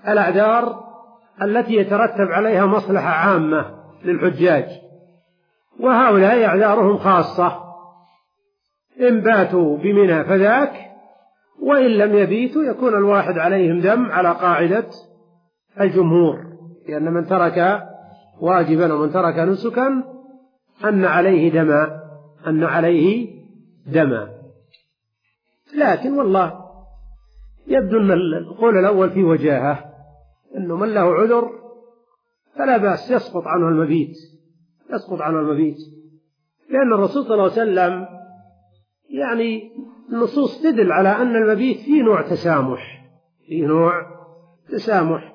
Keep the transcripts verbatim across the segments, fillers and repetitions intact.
الأعذار التي يترتب عليها مصلحة عامة للحجاج، وهؤلاء أعذارهم خاصة، إن باتوا بمنى فذاك، وإن لم يبيتوا يكون الواحد عليهم دم على قاعدة الجمهور، لأن من ترك واجبا ومن ترك نسكا أن عليه دما أن عليه دما. لكن والله يبدو أن القول الأول في وجاهه، أنه من له عذر فلا بأس يسقط عنه المبيت يسقط عنه المبيت لأن الرسول صلى الله عليه وسلم يعني النصوص تدل على أن المبيت فيه نوع تسامح فيه نوع تسامح.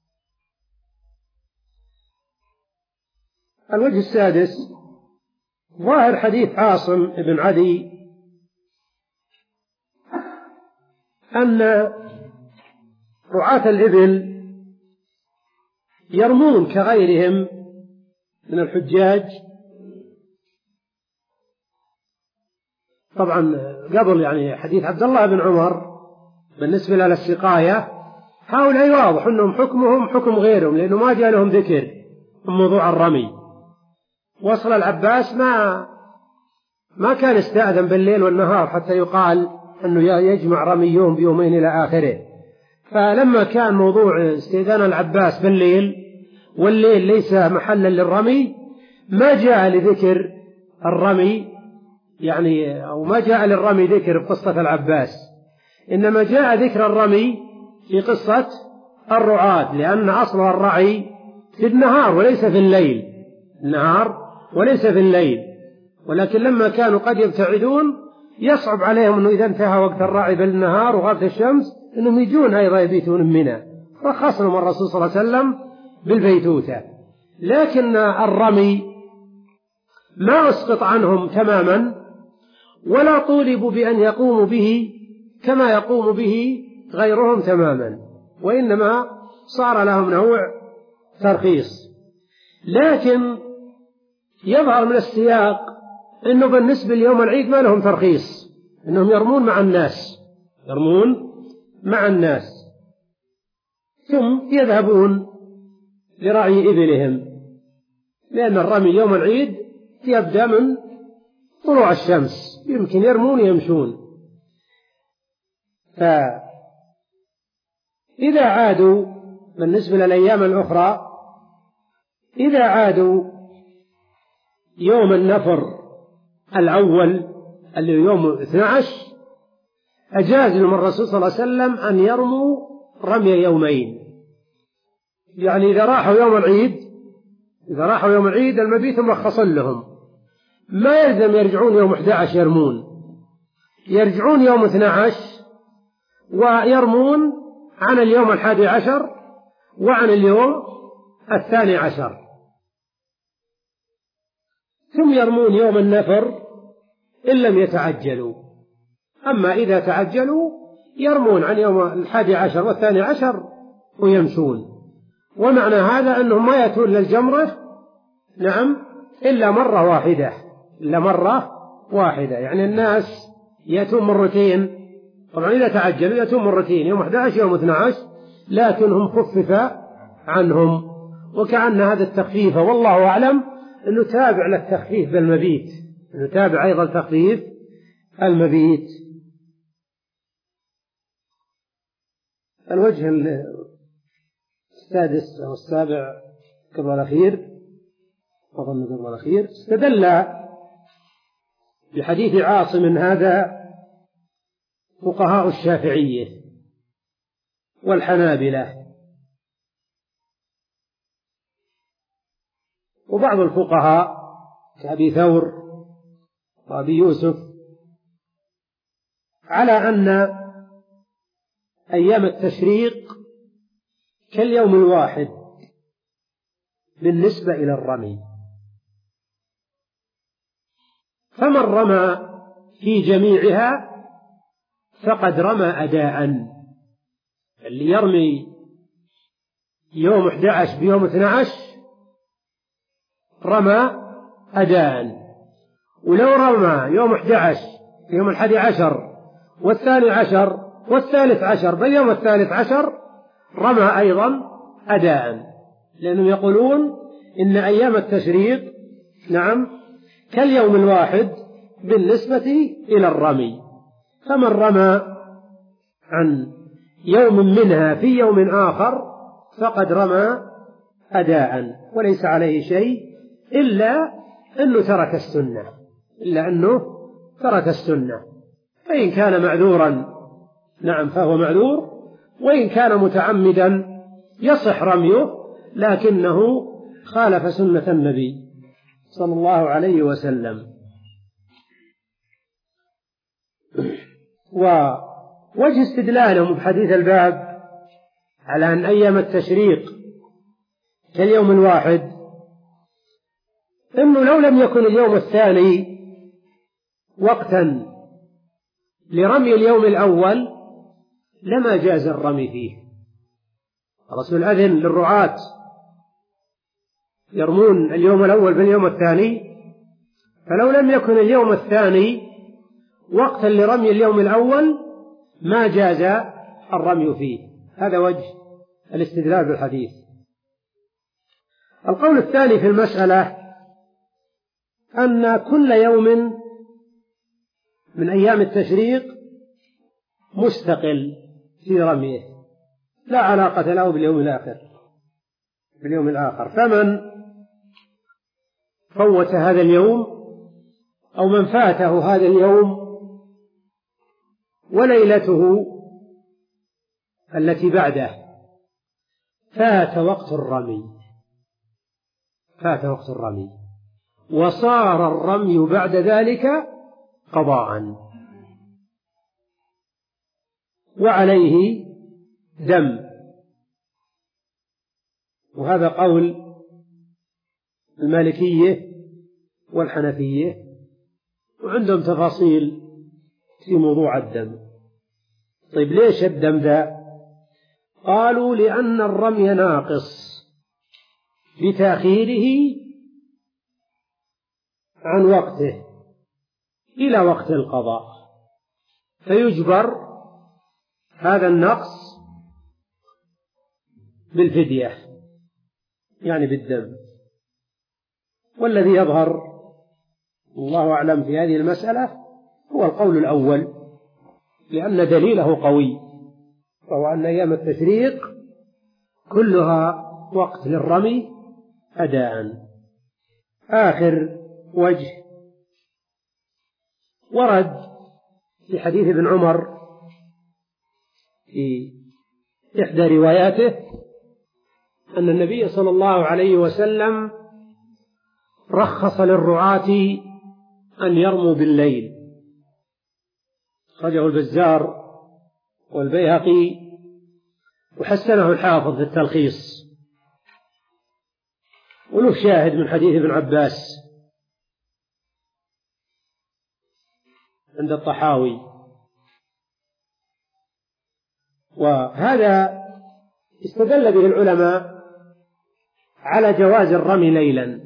الوجه السادس ظاهر حديث عاصم بن عدي أن رعاة الإبل يرمون كغيرهم من الحجاج. طبعا قبل يعني حديث عبد الله بن عمر بالنسبة للسقاية، هؤلاء واضح أنهم حكمهم حكم غيرهم، لأنه ما جاء لهم ذكر من موضوع الرمي. وصل العباس ما ما كان استأذن بالليل والنهار حتى يقال أنه يجمع رمي يوم بيومين إلى آخره، فلما كان موضوع استئذان العباس بالليل والليل ليس محلا للرمي ما جاء لذكر الرمي يعني أو ما جاء للرمي ذكر في قصة العباس، إنما جاء ذكر الرمي في قصة الرعاة، لأن أصل الرعي في النهار وليس في الليل النهار وليس في الليل ولكن لما كانوا قد يبتعدون يصعب عليهم أنه إذا انتهى وقت الرعي بالنهار وغابت الشمس أنهم يجون أيضا يبيتون منى، رخص لهم الرسول صلى الله عليه وسلم بالبيتوتة. لكن الرمي ما أسقط عنهم تماما ولا طولبوا بأن يقوموا به كما يقوم به غيرهم تماما، وإنما صار لهم نوع ترخيص. لكن يظهر من السياق أنه بالنسبة ليوم العيد ما لهم ترخيص، أنهم يرمون مع الناس يرمون مع الناس ثم يذهبون لرعي إبلهم، لأن الرمي يوم العيد يبدأ من طلوع الشمس، يمكن يرمون يمشون. فإذا عادوا بالنسبة للأيام الأخرى إذا عادوا يوم النفر الأول اللي يوم اثني عشر أجاز لهم الرسول صلى الله عليه وسلم أن يرموا رمي يومين، يعني إذا راحوا يوم العيد إذا راحوا يوم العيد المبيت مرخص لهم، ما يلزم يرجعون يوم أحد عشر يرمون، يرجعون يوم اثني عشر ويرمون عن اليوم الحادي عشر وعن اليوم الثاني عشر، ثم يرمون يوم النفر إن لم يتعجلوا. أما إذا تعجلوا يرمون عن يوم الحادي عشر والثاني عشر ويمشون. ومعنى هذا أنهم ما يأتون للجمرة نعم إلا مرة واحدة إلا مرة واحدة يعني الناس يأتون مرتين، طبعا إذا تعجلوا يأتون مرتين يوم أحد عشر يوم اثني عشر، لكنهم خفف عنهم، وكأن هذا التخفيف والله أعلم أنه تابع للتخفيف بالمبيت أنه تابع أيضا تخفيف المبيت. الوجه السادس أو السابع قبل الأخير أظن قبل الأخير استدل بحديث عاصم هذا فقهاء الشافعية والحنابلة وبعض الفقهاء كأبي ثور وأبي يوسف على أن أيام التشريق كاليوم الواحد بالنسبة إلى الرمي، فمن رمى في جميعها فقد رمى أداء، اللي يرمي يوم أحد عشر بيوم اثني عشر رمى أداء، ولو رمى يوم أحد عشر يوم الحادي عشر والثاني عشر والثالث عشر باليوم الثالث عشر رمى أيضا أداء، لأنهم يقولون إن أيام التشريق نعم كاليوم الواحد بالنسبة إلى الرمي، فمن رمى عن يوم منها في يوم آخر فقد رمى أداء وليس عليه شيء إلا أنه ترك السنة إلا أنه ترك السنة فإن كان معذورا نعم فهو معذور، وإن كان متعمدا يصح رميه لكنه خالف سنة النبي صلى الله عليه وسلم. ووجه استدلالهم بحديث الباب على أن أيام التشريق كاليوم الواحد إنه لو لم يكن اليوم الثاني وقتا لرمي اليوم الأول لما جاز الرمي فيه. الرسول أذن للرعاة يرمون اليوم الأول باليوم الثاني، فلو لم يكن اليوم الثاني وقتا لرمي اليوم الأول ما جاز الرمي فيه. هذا وجه الاستدلال بالحديث. القول الثاني في المسألة أن كل يوم من أيام التشريق مستقل في رميه لا علاقة له باليوم الآخر باليوم الآخر فمن فوت هذا اليوم أو من فاته هذا اليوم وليلته التي بعده فات وقت الرمي فات وقت الرمي وصار الرمي بعد ذلك قضاء وعليه دم. وهذا قول المالكية والحنفية، وعندهم تفاصيل في موضوع الدم. طيب ليش الدم ذا؟ قالوا لأن الرمي ناقص بتأخيره عن وقته إلى وقت القضاء، فيجبر هذا النقص بالفدية يعني بالدم. والذي يظهر الله أعلم في هذه المسألة هو القول الأول، لأن دليله قوي، وهو أن أيام التشريق كلها وقت للرمي أداء. آخر وجه ورد في حديث ابن عمر في إحدى رواياته أن النبي صلى الله عليه وسلم رخص للرعاة أن يرموا بالليل، خرجه البزار والبيهقي وحسنه الحافظ في التلخيص، وله شاهد من حديث ابن عباس عند الطحاوي. وهذا استدل به العلماء على جواز الرمي ليلا،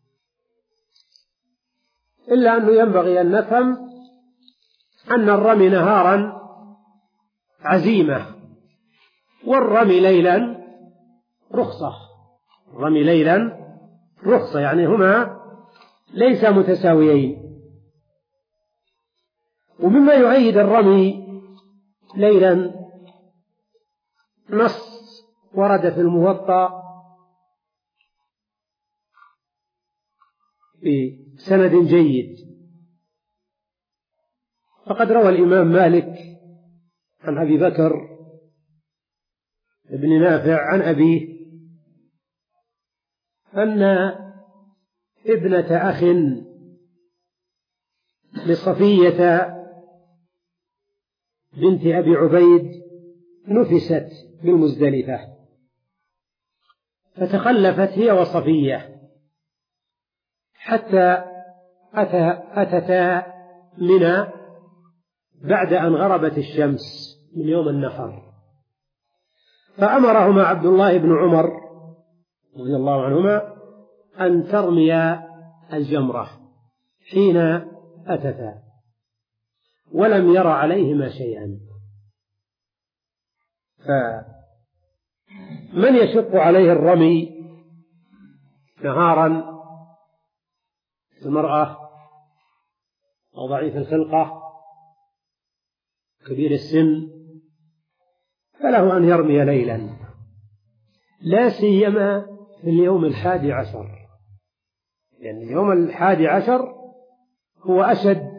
إلا أنه ينبغي أن نفهم أن الرمي نهارا عزيمة والرمي ليلا رخصة. الرمي ليلا رخصة يعني هما ليس متساويين. ومما يؤيد الرمي ليلا نص ورد في الموطأ بسند جيد، فقد روى الإمام مالك عن أبي بكر بن نافع عن أبيه أن ابنة أخ لصفية بنت أبي عبيد نفست بالمزدلفة، فتخلفت هي وصفية حتى أتتا منى بعد أن غربت الشمس من يوم النحر، فأمرهما عبد الله بن عمر رضي الله عنهما أن ترميا الجمرة حين أتتا، ولم ير عليهما شيئا. من يشق عليه الرمي نهارا، المرأة أو ضعيف الخلقة كبير السن، فله أن يرمي ليلا، لا سيما في اليوم الحادي عشر، لأن يعني اليوم الحادي عشر هو أشد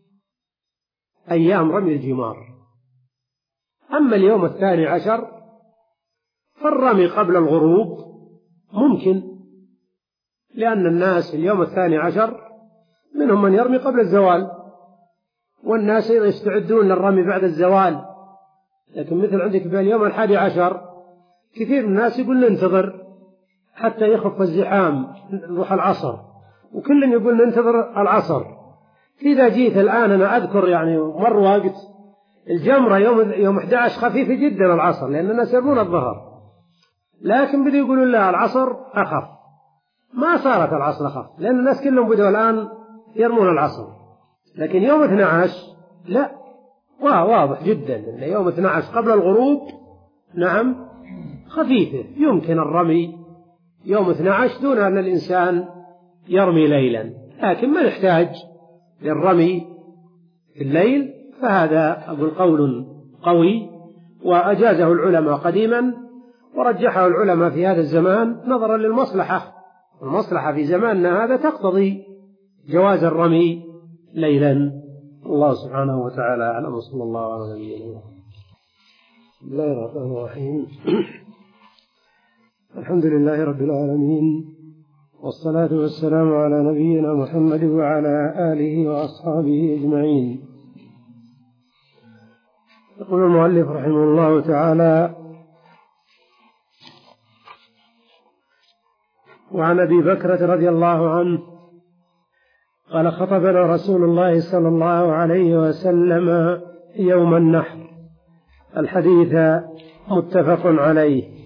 أيام رمي الجمار. أما اليوم الثاني عشر فالرمي قبل الغروب ممكن، لأن الناس في اليوم الثاني عشر منهم من يرمي قبل الزوال، والناس يستعدون للرمي بعد الزوال. لكن مثل عندك في اليوم الحادي عشر كثير من الناس يقول ننتظر حتى يخف الزحام نروح العصر، وكل يقول ننتظر العصر. إذا جيت الآن أنا أذكر يعني مر وقت الجمرة يوم يوم أحد عشر خفيفة جدا العصر، لأن الناس يرمون الظهر، لكن بدأوا يقولون لا العصر أخف. ما صارت العصر أخف، لأن الناس كلهم بدأوا الآن يرمون العصر. لكن يوم اثني عشر لا، واضح جدا أن يوم اثني عشر قبل الغروب نعم خفيفة، يمكن الرمي يوم اثني عشر دون أن الإنسان يرمي ليلا. لكن ما نحتاج للرمي في الليل، فهذا أقول قول قوي وأجازه العلماء قديما ورجحه العلماء في هذا الزمان نظرا للمصلحة، المصلحة في زماننا هذا تقتضي جواز الرمي ليلا. الله سبحانه وتعالى أعلم، وصلى الله على نبينا. بسم الله الرحمن الرحيم. الحمد لله رب العالمين، والصلاة والسلام على نبينا محمد وعلى آله وأصحابه أجمعين. يقول المؤلف رحمه الله تعالى: وعن أبي بكرة رضي الله عنه قال: خطبنا رسول الله صلى الله عليه وسلم يوم النحر. الحديث متفق عليه.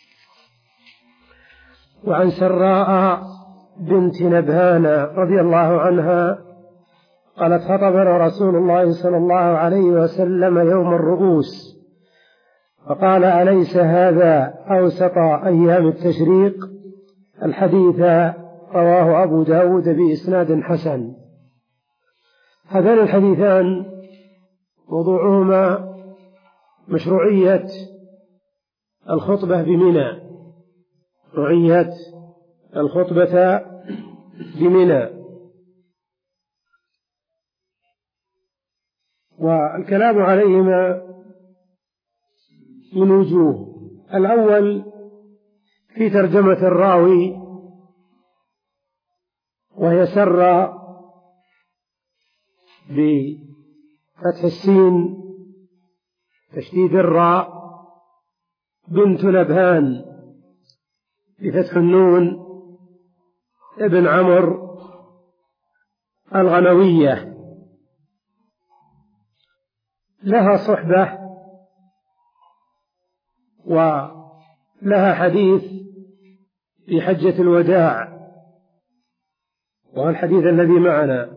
وعن سراء بنت نبهان رضي الله عنها قالت: خطبنا رسول الله صلى الله عليه وسلم يوم الرؤوس فقال: أليس هذا أوسط أيام التشريق؟ الحديث رواه أبو داود بإسناد حسن. هذان الحديثان موضوعهما مشروعية الخطبة بمنى، مشروعية الخطبة بمنى. والكلام عليهما من وجوه: الأول في ترجمة الراوي، وهي سر بفتح السين تشديد الراء، بنت نبهان بفتح النون، ابن عمرو الغنوية، لها صحبة ولها حديث في حجة الوداع، وهو الحديث الذي معنا.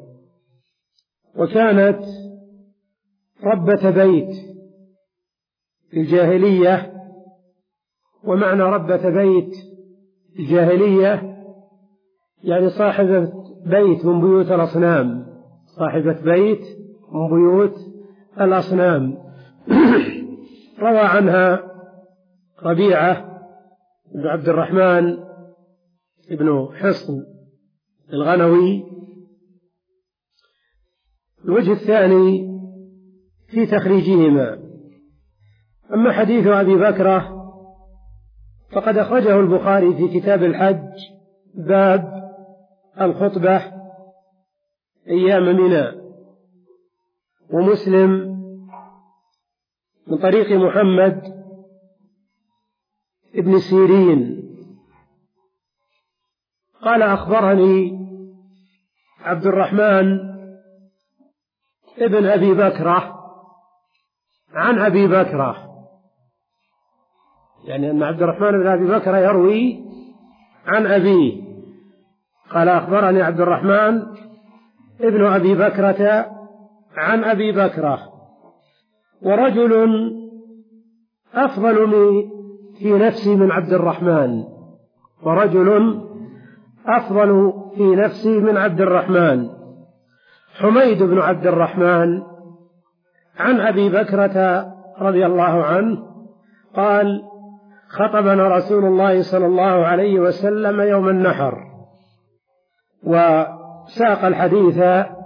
وكانت ربة بيت في الجاهلية. ومعنى ربة بيت الجاهلية يعني صاحبة بيت من بيوت الأصنام، صاحبة بيت من بيوت الأصنام. روى عنها ربيعة بن عبد الرحمن بن حصن الغنوي. الوجه الثاني في تخريجهما. أما حديث أبي بكرة فقد أخرجه البخاري في كتاب الحج باب الخطبة أيام منى، ومسلم من طريق محمد ابن سيرين قال: أخبرني عبد الرحمن ابن أبي بكرة عن أبي بكرة، يعني أن عبد الرحمن بن أبي بكرة يروي عن أبيه. قال: أخبرني عبد الرحمن ابن أبي بكرة عن أبي بكرة. ورجل أفضل في نفسي من عبد الرحمن، ورجل أفضل في نفسي من عبد الرحمن. حميد بن عبد الرحمن عن أبي بكرة رضي الله عنه قال: خطبنا رسول الله صلى الله عليه وسلم يوم النحر، وساق الحديث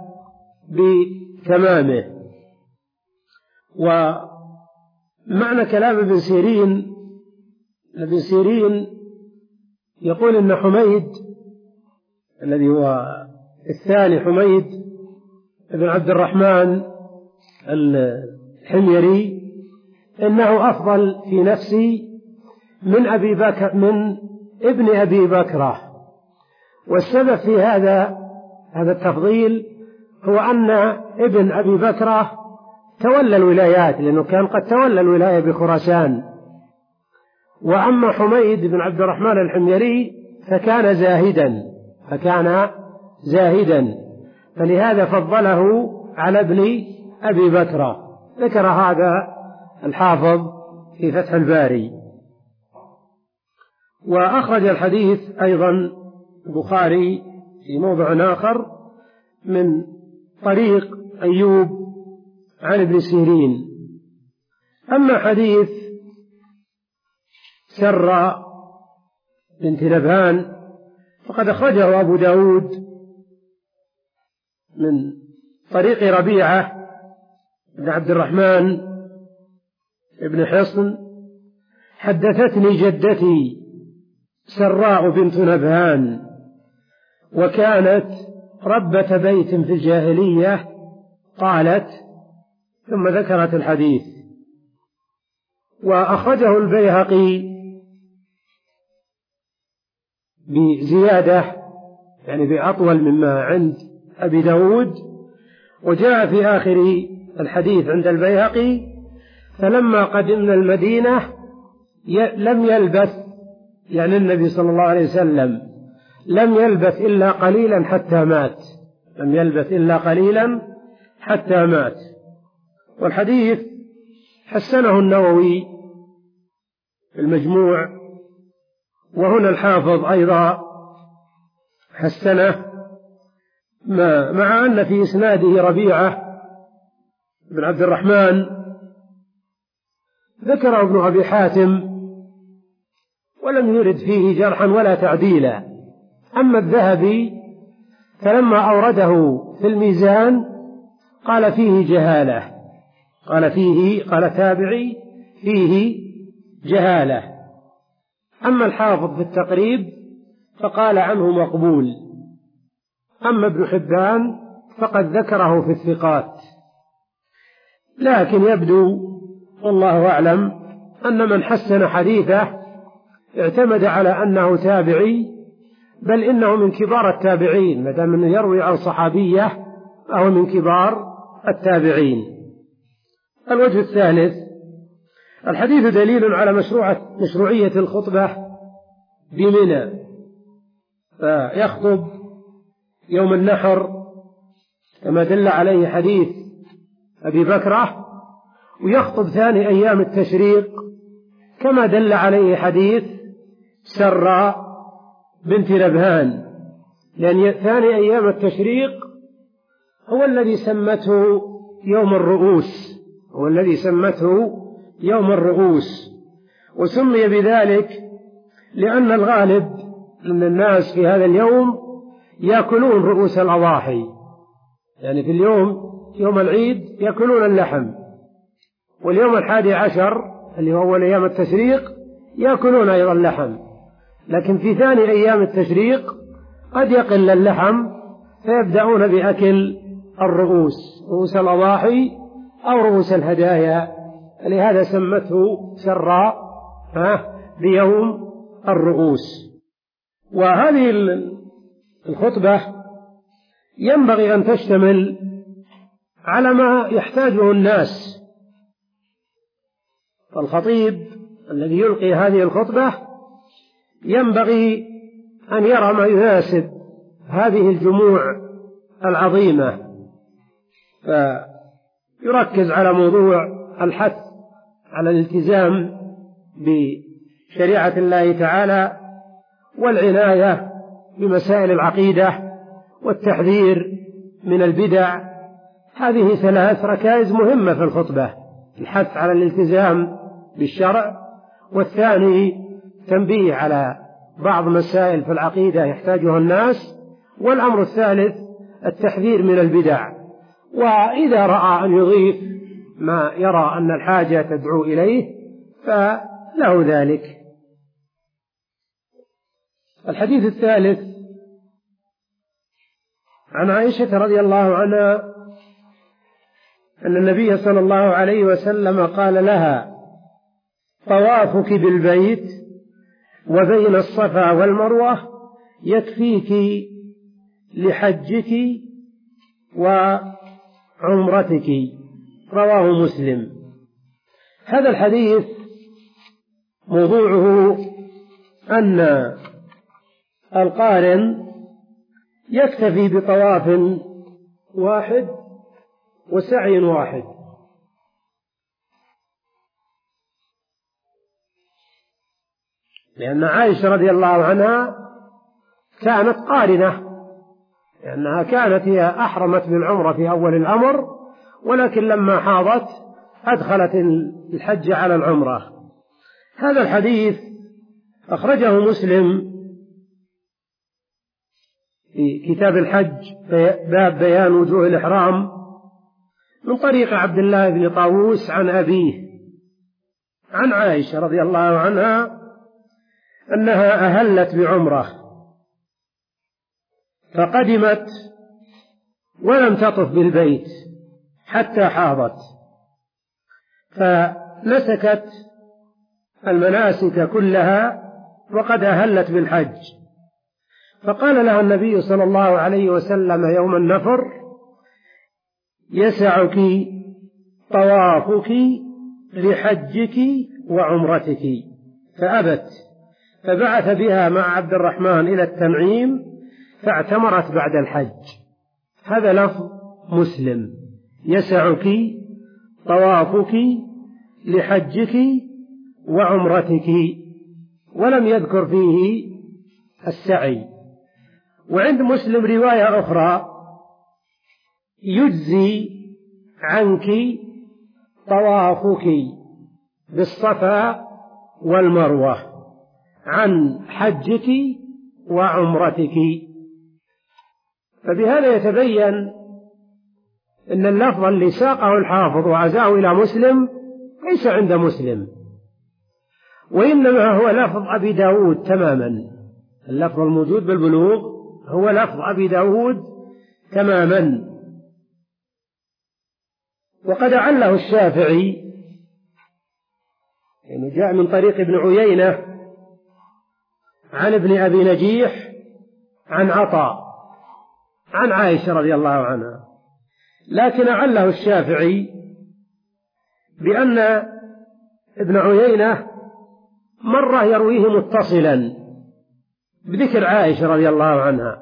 بتمامه. ومعنى كلام ابن سيرين، ابن سيرين يقول إن حميد الذي هو الثاني، حميد بن عبد الرحمن الحميري، إنه أفضل في نفسي من أبي بكر من ابن أبي بكرة. والسبب في هذا هذا التفضيل هو أن ابن أبي بكرة تولى الولايات، لأنه كان قد تولى الولاية بخراسان، وأما حميد بن عبد الرحمن الحميري فكان زاهدا فكان زاهدا فلهذا فضله على ابن أبي بكرة. ذكر هذا الحافظ في فتح الباري. وأخرج الحديث أيضا البخاري في موضع آخر من طريق أيوب عن ابن سيرين. أما حديث سرى بنت نبهان فقد أخرجه أبو داود من طريق ربيعة بن عبد الرحمن بن حصن: حدثتني جدتي سراء بنت نبهان، وكانت ربة بيت في الجاهلية، قالت، ثم ذكرت الحديث. وأخرجه البيهقي بزيادة، يعني بأطول مما عند أبي داود. وجاء في آخر الحديث عند البيهقي: فلما قدمنا المدينة لم يلبث، يعني النبي صلى الله عليه وسلم لم يلبث إلا قليلا حتى مات لم يلبث إلا قليلا حتى مات. والحديث حسنه النووي في المجموع، وهنا الحافظ أيضا حسنه، مع أن في إسناده ربيعة بن عبد الرحمن ذكر ابن أبي حاتم ولم يرد فيه جرحا ولا تعديلا. أما الذهبي فلما أورده في الميزان قال فيه جهالة قال فيه قال تابعي فيه جهالة. أما الحافظ في التقريب فقال عنه مقبول. أما ابن حبان فقد ذكره في الثقات. لكن يبدو والله أعلم أن من حسن حديثه اعتمد على أنه تابعي، بل إنه من كبار التابعين، ما دام أنه يروي عن صحابية أو من كبار التابعين. الوجه الثالث: الحديث دليل على مشروعة مشروعية الخطبة بمنى، فيخطب يوم النحر كما دل عليه حديث أبي بكرة، ويخطب ثاني أيام التشريق كما دل عليه حديث سراء بنت نبهان، لأن ثاني أيام التشريق هو الذي سمته يوم الرؤوس هو الذي سمته يوم الرؤوس وسمي بذلك لأن الغالب أن الناس في هذا اليوم يأكلون رؤوس الأضاحي، يعني في اليوم يوم العيد يأكلون اللحم، واليوم الحادي عشر اللي هو أول أيام التشريق يأكلون أيضا اللحم. لكن في ثاني أيام التشريق قد يقل اللحم فيبدأون بأكل الرؤوس، رؤوس الأضاحي أو رؤوس الهدايا، لهذا سمته سراء بيوم الرؤوس. وهذه الخطبة ينبغي أن تشتمل على ما يحتاجه الناس، فالخطيب الذي يلقي هذه الخطبة ينبغي أن يرى ما يناسب هذه الجموع العظيمة، فيركز على موضوع الحث على الالتزام شريعة الله تعالى والعناية بمسائل العقيدة والتحذير من البدع. هذه ثلاث ركائز مهمة في الخطبة: الحث على الالتزام بالشرع، والثاني تنبيه على بعض مسائل في العقيدة يحتاجها الناس، والأمر الثالث التحذير من البدع. وإذا رأى أن يضيف ما يرى أن الحاجة تدعو إليه فله ذلك. الحديث الثالث عن عائشة رضي الله عنها أن النبي صلى الله عليه وسلم قال لها: طوافك بالبيت وبين الصفا والمروة يكفيك لحجك وعمرتك. رواه مسلم. هذا الحديث موضوعه أن القارن يكتفي بطواف واحد وسعي واحد، لأن عائشة رضي الله عنها كانت قارنة، لأنها كانت هي أحرمت بالعمرة في أول الأمر، ولكن لما حاضت أدخلت الحج على العمرة. هذا الحديث أخرجه مسلم في كتاب الحج باب بيان وجوه الإحرام من طريق عبد الله بن طاووس عن أبيه عن عائشة رضي الله عنها أنها أهلت بعمرة فقدمت ولم تطف بالبيت حتى حاضت، فنسكت المناسك كلها وقد أهلت بالحج. فقال لها النبي صلى الله عليه وسلم يوم النفر: يسعك طوافك لحجك وعمرتك. فأبت، فبعث بها مع عبد الرحمن إلى التنعيم فاعتمرت بعد الحج. هذا لفظ مسلم: يسعك طوافك لحجك وعمرتك، ولم يذكر فيه السعي. وعند مسلم رواية أخرى: يجزي عنك طوافك بالصفا والمروة عن حجك وعمرتك. فبهذا يتبين أن اللفظ اللي ساقه الحافظ وعزاه إلى مسلم ليس عند مسلم، وإنما هو لفظ أبي داود تماما. اللفظ الموجود بالبلوغ هو لفظ أبي داود تماما. وقد عله الشافعي، يعني جاء من طريق ابن عيينة عن ابن أبي نجيح عن عطاء عن عائشة رضي الله عنها، لكن عله الشافعي بأن ابن عيينة مرة يرويه متصلا بذكر عائشة رضي الله عنها،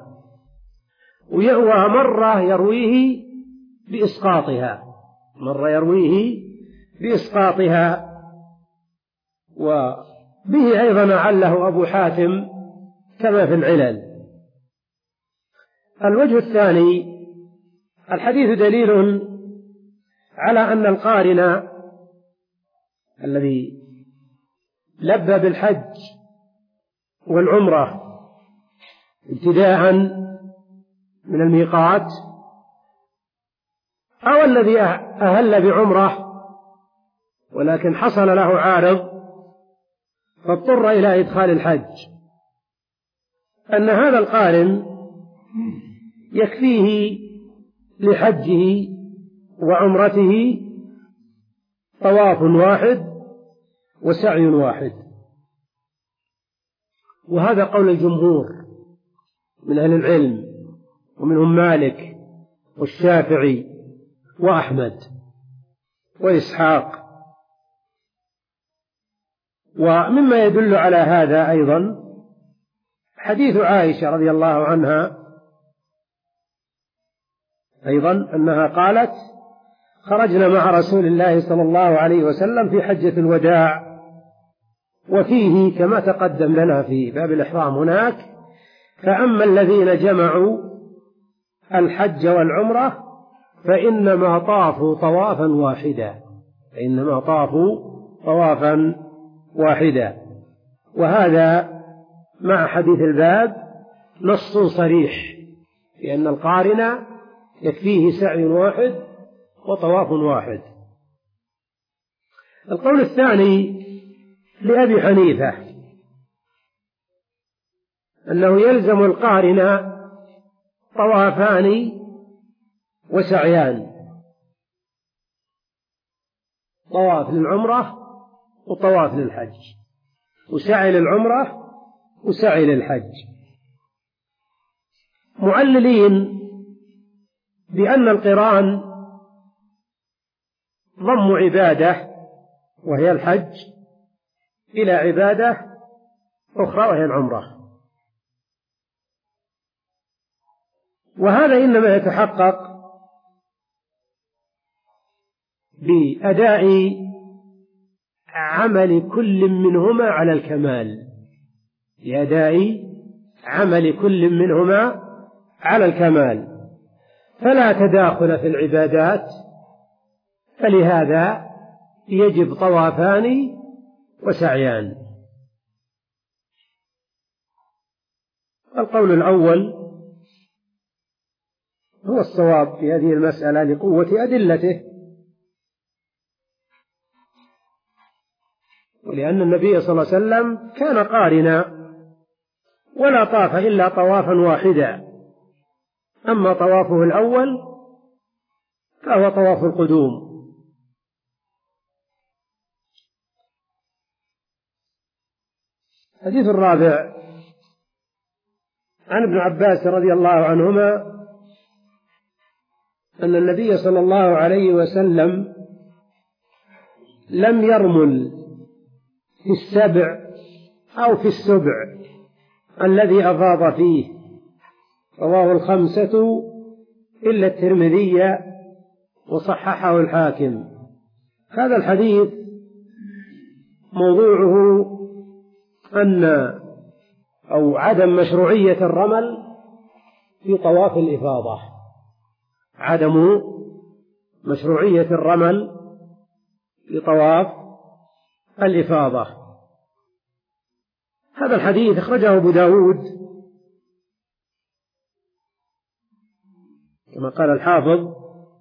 ومرة يرويه بإسقاطها مرة يرويه بإسقاطها وبه أيضا عله أبو حاتم كما في العلل. الوجه الثاني: الحديث دليل على أن القارن الذي لبى بالحج والعمرة ابتداء من الميقات، أو الذي أهل بعمرة ولكن حصل له عارض فاضطر إلى إدخال الحج، أن هذا القارن يكفيه لحجه وعمرته طواف واحد وسعي واحد. وهذا قول الجمهور من أهل العلم، ومنهم مالك والشافعي وأحمد وإسحاق. ومما يدل على هذا أيضا حديث عائشة رضي الله عنها أيضا أنها قالت: خرجنا مع رسول الله صلى الله عليه وسلم في حجة الوداع وفيه كما تقدم لنا في باب الإحرام هناك: فأما الذين جمعوا الحج والعمرة فإنما طافوا طوافا واحدا فإنما طافوا طوافا واحدا وهذا مع حديث الباب نص صريح لأن القارن يكفيه سعي واحد وطواف واحد. القول الثاني لأبي حنيفة أنه يلزم القارن طوافان وسعيان: طواف للعمرة وطواف للحج، وسعي للعمرة وسعي للحج، معللين بأن القران ضم عبادة وهي الحج إلى عبادة أخرى وهي العمرة، وهذا إنما يتحقق بأداء عمل كل منهما على الكمال بأداء عمل كل منهما على الكمال فلا تداخل في العبادات، فلهذا يجب طوافان وسعيان. القول الأول هو الصواب في هذه المسألة لقوة أدلته، ولأن النبي صلى الله عليه وسلم كان قارنا ولا طاف إلا طوافا واحدا، أما طوافه الأول فهو طواف القدوم. الحديث الرابع عن ابن عباس رضي الله عنهما أن النبي صلى الله عليه وسلم لم يرمل في السبع أو في السبع الذي أفاض فيه، رواه الخمسة إلا الترمذي وصححه الحاكم. هذا الحديث موضوعه أن أو عدم مشروعية الرمل في طواف الإفاضة، عدم مشروعية الرمل في طواف الإفاضة. هذا الحديث أخرجه أبو داود كما قال الحافظ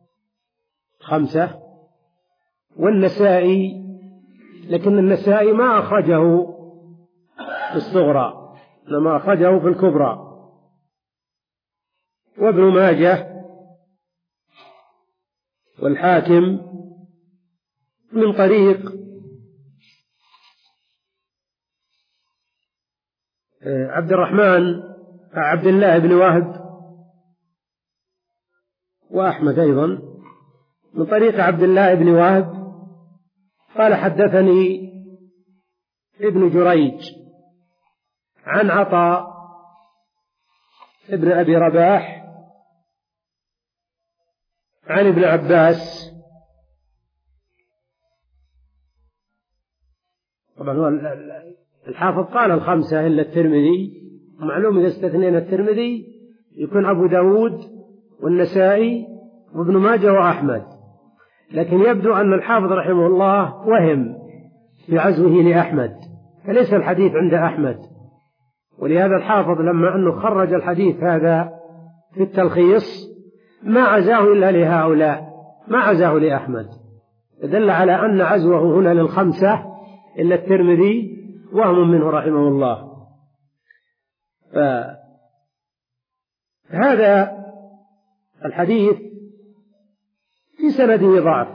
خمسة، والنسائي، لكن النسائي ما أخرجه في الصغرى إنما أخرجه في الكبرى، وابن ماجه والحاكم من طريق عبد الرحمن عبد الله بن وهب، وأحمد أيضا من طريق عبد الله بن وهب قال: حدثني ابن جريج عن عطاء ابن أبي رباح عن ابن عباس. طبعا هو الحافظ قال الخمسة إلا الترمذي، معلوم إذا استثنينا الترمذي يكون أبو داود والنسائي وابن ماجه وأحمد، لكن يبدو أن الحافظ رحمه الله وهم في عزوه لأحمد، فليس الحديث عند أحمد، ولهذا الحافظ لما أنه خرج الحديث هذا في التلخيص ما عزاه إلا لهؤلاء، ما عزاه لأحمد، دل على أن عزوه هنا للخمسة إلا الترمذي وهم منه رحمه الله. فهذا الحديث في سنده ضعف،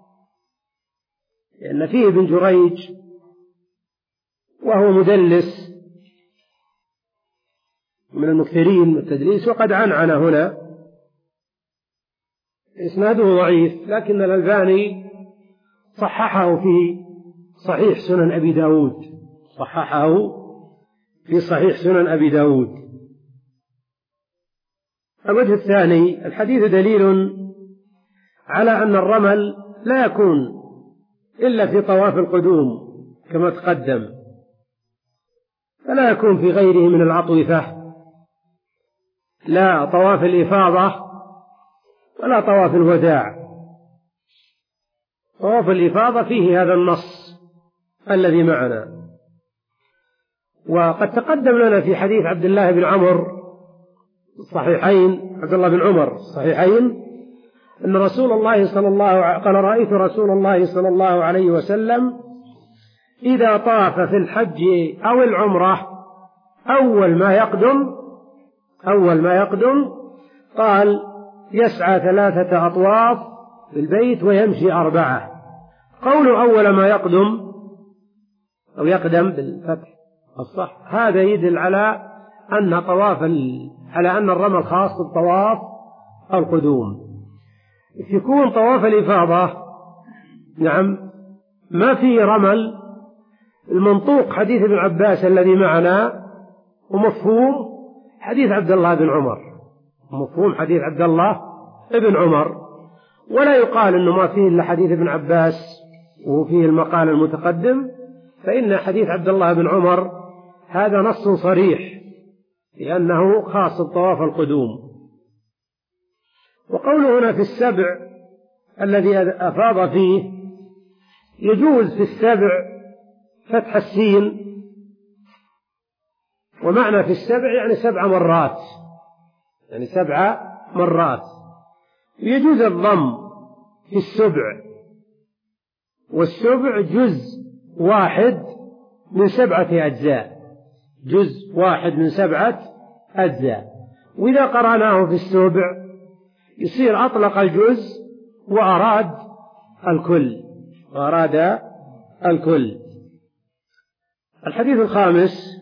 لأن فيه ابن جريج وهو مدلس من المكثرين والتدليس، وقد عنعن هنا، إسناده ضعيف، لكن الألباني صححه في صحيح سنن أبي داود، صححه في صحيح سنن أبي داود. الوجه الثاني: الحديث دليل على أن الرمل لا يكون إلا في طواف القدوم كما تقدم، فلا يكون في غيره من الأطوفة لا طواف الإفاضة ولا طواف الوداع. طواف الإفاضة فيه هذا النص الذي معنا. وقد تقدم لنا في حديث عبد الله بن عمر الصحيحين عبد الله بن عمر الصحيحين أن رسول الله صلى الله عليه قال رأيت رسول الله صلى الله عليه وسلم إذا طاف في الحج أو العمرة أول ما يقدم أول ما يقدم قال يسعى ثلاثة أطواف في البيت ويمشي أربعة. قوله أول ما يقدم أو يقدم بالفتح الصح هذا يدل على أن طواف على أن الرمل خاص بالطواف القدوم. يكون طواف الإفاضة نعم ما فيه رمل. المنطوق حديث ابن عباس الذي معنا ومفهوم حديث عبد الله بن عمر مفهوم حديث عبد الله بن عمر، ولا يقال أنه ما فيه إلا حديث ابن عباس وفيه المقال المتقدم، فإن حديث عبد الله بن عمر هذا نص صريح لأنه خاص بطواف القدوم. وقوله هنا في السبع الذي أفاض فيه يجوز في السبع فتح السين، ومعنى في السبع يعني سبع مرات يعني سبع مرات. يجوز الضم في السبع، والسبع جزء واحد من سبعة أجزاء جزء واحد من سبعة أجزاء. وإذا قرأناه في السبع يصير أطلق الجزء وأراد الكل وأراد الكل. الحديث الخامس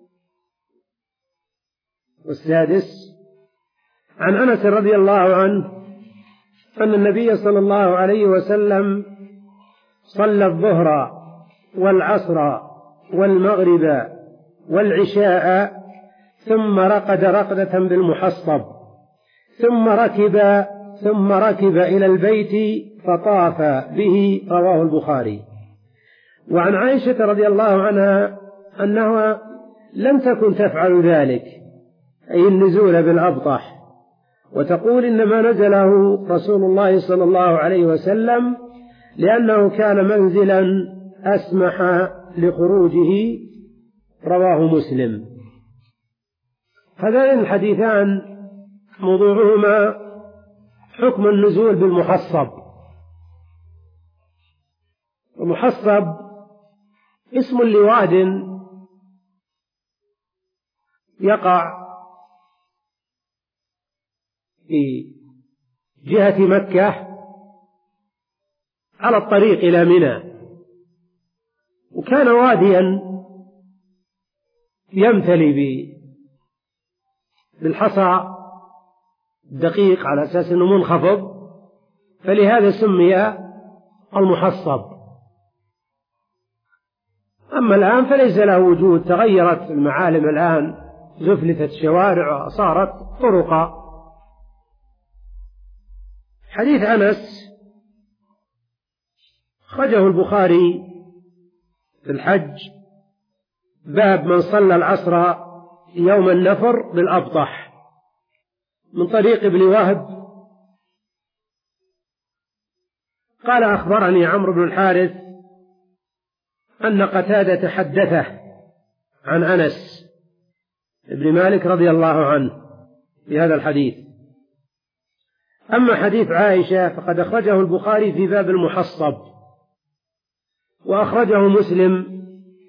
والسادس عن أنس رضي الله عنه أن النبي صلى الله عليه وسلم صلى الظهر والعصر والمغرب والعشاء ثم رقد رقدة بالمحصب ثم ركب ثم ركب إلى البيت فطاف به. رواه البخاري. وعن عائشة رضي الله عنها أنها لم تكن تفعل ذلك أي النزول بالأبطح، وتقول إنما نزله رسول الله صلى الله عليه وسلم لأنه كان منزلا أسمح لخروجه. رواه مسلم. هذان الحديثان موضوعهما حكم النزول بالمحصب. المحصب اسم لواد يقع في جهة مكة على الطريق إلى منى، وكان واديا يمتلي بالحصى الدقيق على أساس أنه منخفض، فلهذا سمي المحصب. أما الآن فليس له وجود، تغيرت المعالم الآن، زفلتت الشوارع وصارت طرقا. حديث أنس خرجه البخاري في الحج باب من صلى العصر يوم النفر بالأبطح من طريق ابن وهب قال أخبرني عمرو بن الحارث أن قتادة حدثه عن أنس بن مالك رضي الله عنه في هذا الحديث. أما حديث عائشة فقد أخرجه البخاري في باب المحصب، وأخرجه مسلم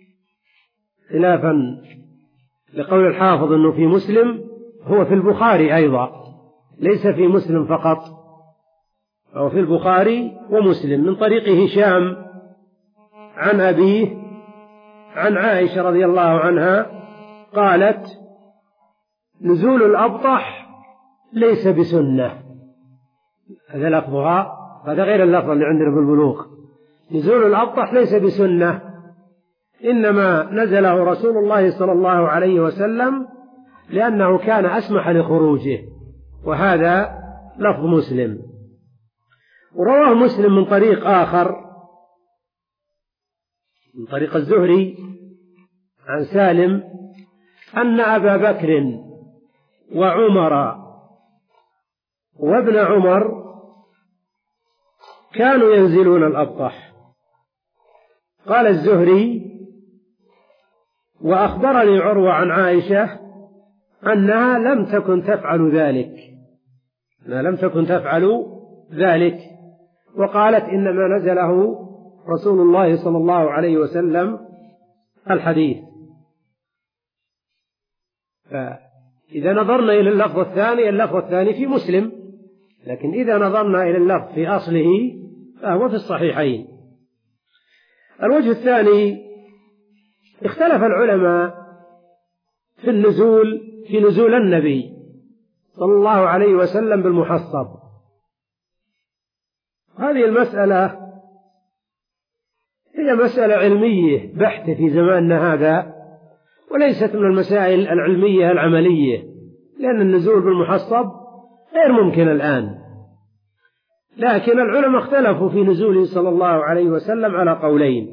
خلافا لقول الحافظ أنه في مسلم، هو في البخاري أيضا ليس في مسلم فقط، أو في البخاري ومسلم من طريق هشام عن أبيه عن عائشة رضي الله عنها قالت نزول الأبطح ليس بسنة. هذا لفظها، هذا غير اللفظ اللي عندنا في البلوغ. نزول الأبطح ليس بسنة، إنما نزله رسول الله صلى الله عليه وسلم لأنه كان أسمح لخروجه، وهذا لفظ مسلم. ورواه مسلم من طريق آخر من طريق الزهري عن سالم أن أبا بكر وعمر وابن عمر كانوا ينزلون الأبطح. قال الزهري: وأخبرني عروة عن عائشة أنها لم تكن تفعل ذلك أنها لم تكن تفعل ذلك وقالت: إنما نزله رسول الله صلى الله عليه وسلم الحديث. فإذا نظرنا إلى اللفظ الثاني اللفظ الثاني في مسلم، لكن إذا نظرنا إلى اللفظ في أصله فهو في الصحيحين. الوجه الثاني: اختلف العلماء في النزول في نزول النبي صلى الله عليه وسلم بالمحصب. هذه المسألة هي مسألة علمية بحتة في زماننا هذا، وليست من المسائل العلمية العملية، لأن النزول بالمحصب غير ممكن الآن. لكن العلماء اختلفوا في نزوله صلى الله عليه وسلم على قولين.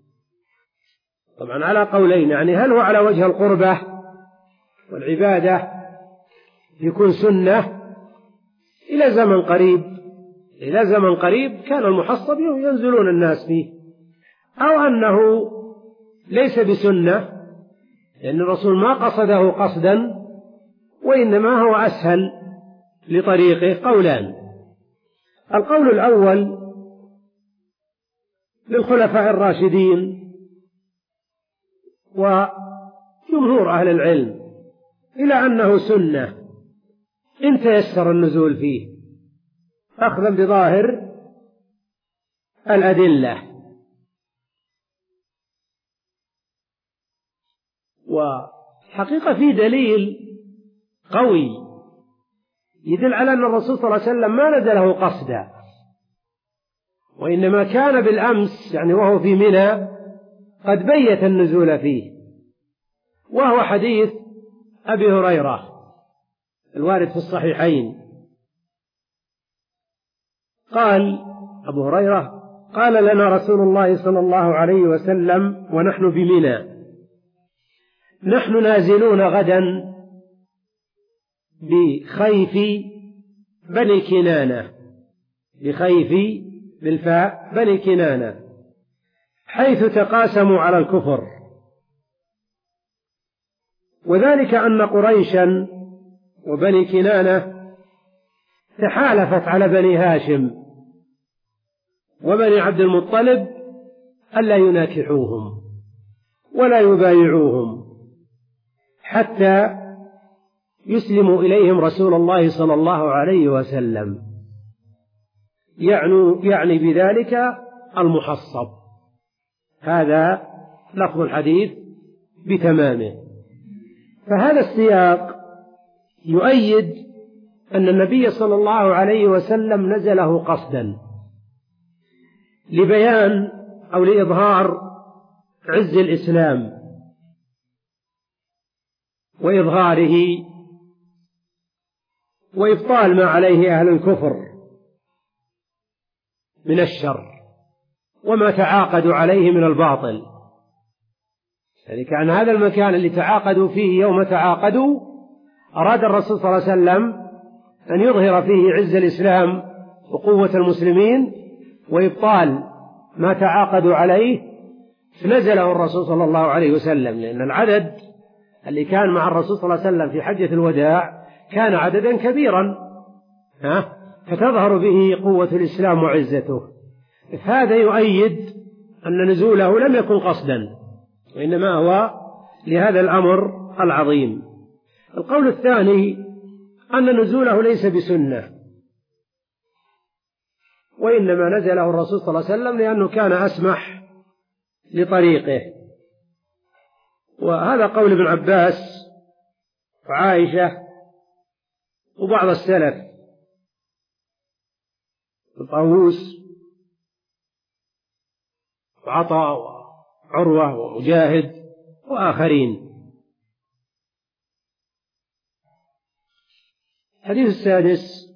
طبعا على قولين، يعني هل هو على وجه القربة والعبادة يكون سنة إلى زمن قريب إلى زمن قريب كان المحصب ينزلون الناس فيه، أو أنه ليس بسنة لأن الرسول ما قصده قصدا وإنما هو أسهل لطريقه. قولان: القول الأول للخلفاء الراشدين وجمهور أهل العلم إلى أنه سنة إن تيسر النزول فيه، أخذا بظاهر الأدلة. وحقيقة في دليل قوي يدل على أن الرسول صلى الله عليه وسلم ما نزله قصدا، وإنما كان بالأمس يعني وهو في منى قد بيت النزول فيه، وهو حديث أبي هريرة الوارد في الصحيحين. قال أبو هريرة: قال لنا رسول الله صلى الله عليه وسلم ونحن بمنى: نحن نازلون غدا بخيف بني كنانة، بخيف بالفاء بني كنانة، حيث تقاسموا على الكفر، وذلك أن قريشا وبني كنانة تحالفت على بني هاشم وبني عبد المطلب ألا يناكحوهم ولا يبايعوهم حتى يسلموا إليهم رسول الله صلى الله عليه وسلم، يعني, يعني بذلك المحصب. هذا لفظ الحديث بتمامه. فهذا السياق يؤيد أن النبي صلى الله عليه وسلم نزله قصدا لبيان أو لإظهار عز الإسلام وإظهاره وإبطال ما عليه أهل الكفر من الشر وما تعاقدوا عليه من الباطل. يعني كان هذا المكان اللي تعاقدوا فيه يوم تعاقدوا أراد الرسول صلى الله عليه وسلم أن يظهر فيه عز الإسلام وقوة المسلمين وإبطال ما تعاقدوا عليه، فنزله الرسول صلى الله عليه وسلم، لأن العدد اللي كان مع الرسول صلى الله عليه وسلم في حجة الوداع كان عددا كبيرا، ها فتظهر به قوة الإسلام وعزته. فهذا يؤيد أن نزوله لم يكن قصدا، وإنما هو لهذا الأمر العظيم. القول الثاني أن نزوله ليس بسنة، وإنما نزله الرسول صلى الله عليه وسلم لأنه كان أسمح لطريقه. وهذا قول ابن عباس وعائشة وبعض السلف طاووس وعطاء وعروة ومجاهد وآخرين. الحديث السادس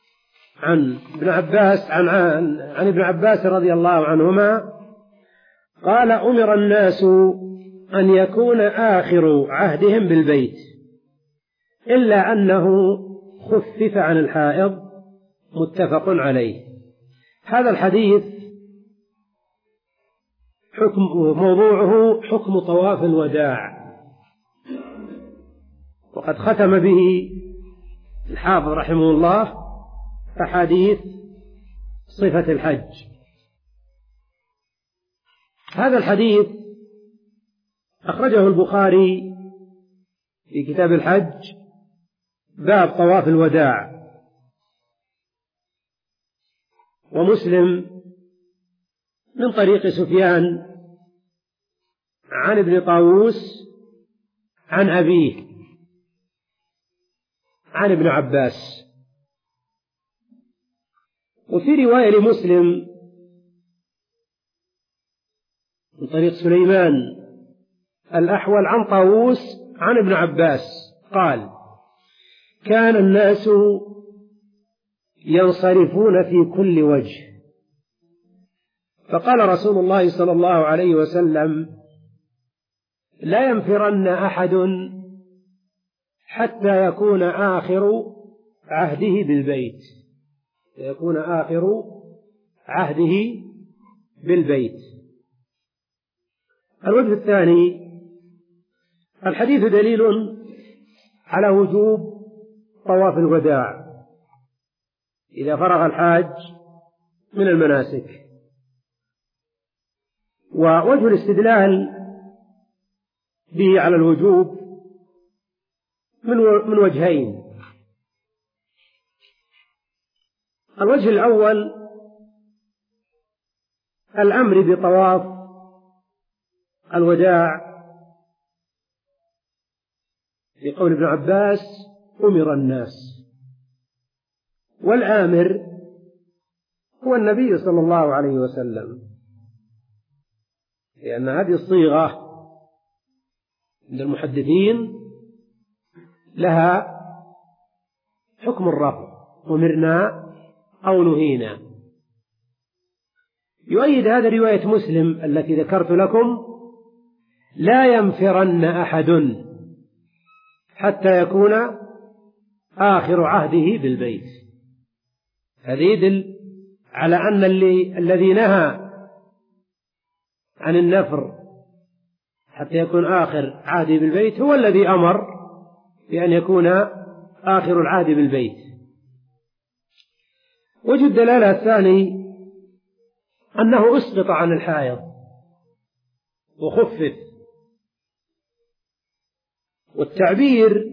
عن ابن عباس عن, عن, عن ابن عباس رضي الله عنهما قال: أمر الناس أن يكون آخر عهدهم بالبيت، إلا أنه خفف عن الحائض، متفق عليه. هذا الحديث حكم موضوعه حكم طواف الوداع، وقد ختم به الحافظ رحمه الله أحاديث صفة الحج. هذا الحديث أخرجه البخاري في كتاب الحج باب طواف الوداع، ومسلم من طريق سفيان عن ابن طاووس عن أبيه عن ابن عباس. وفي رواية لمسلم من طريق سليمان الأحول عن طاووس عن ابن عباس قال: كان الناس ينصرفون في كل وجه، فقال رسول الله صلى الله عليه وسلم: لا ينفرن أحد حتى يكون آخر عهده بالبيت، يكون آخر عهده بالبيت. الوجه الثاني: الحديث دليل على وجوب طواف الوداع إذا فرغ الحاج من المناسك. ووجه الاستدلال به على الوجوب من وجهين: الوجه الأول الأمر بطواف الوداع في قول ابن عباس: أمر الناس، والآمر هو النبي صلى الله عليه وسلم، لأن هذه الصيغة عند المحدثين لها حكم الرفع: أمرنا أو نهينا. يؤيد هذا رواية مسلم التي ذكرت لكم: لا ينفرن أحد حتى يكون آخر عهده بالبيت. هذا يدل على أن اللي الذي نهى عن النفر حتى يكون آخر عهده بالبيت هو الذي أمر بأن يكون آخر العهد بالبيت. وجه الدلالة الثاني أنه أسقط عن الحائض وخفف، والتعبير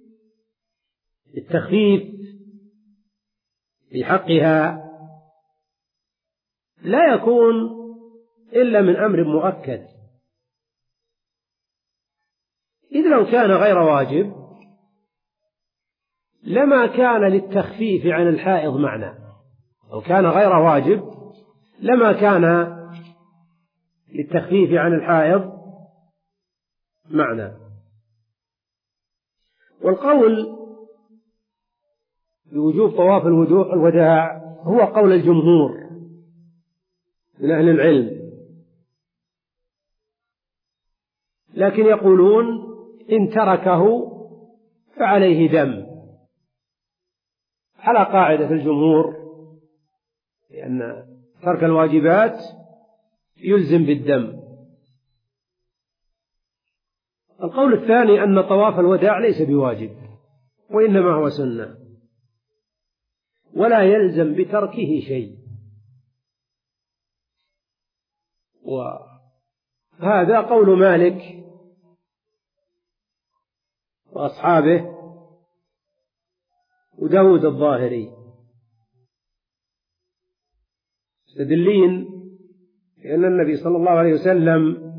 بالتخفيف في حقها لا يكون إلا من أمر مؤكد، إذ لو كان غير واجب لما كان للتخفيف عن الحائض معنى. لو كان غير واجب لما كان للتخفيف عن الحائض معنى. والقول بوجوب طواف الوداع هو قول الجمهور من أهل العلم، لكن يقولون إن تركه فعليه دم، على قاعدة الجمهور، لأن ترك الواجبات يلزم بالدم. القول الثاني أن طواف الوداع ليس بواجب، وإنما هو سنة، ولا يلزم بتركه شيء. وهذا قول مالك وأصحابه وداود الظاهري، مستدلين لأن النبي صلى الله عليه وسلم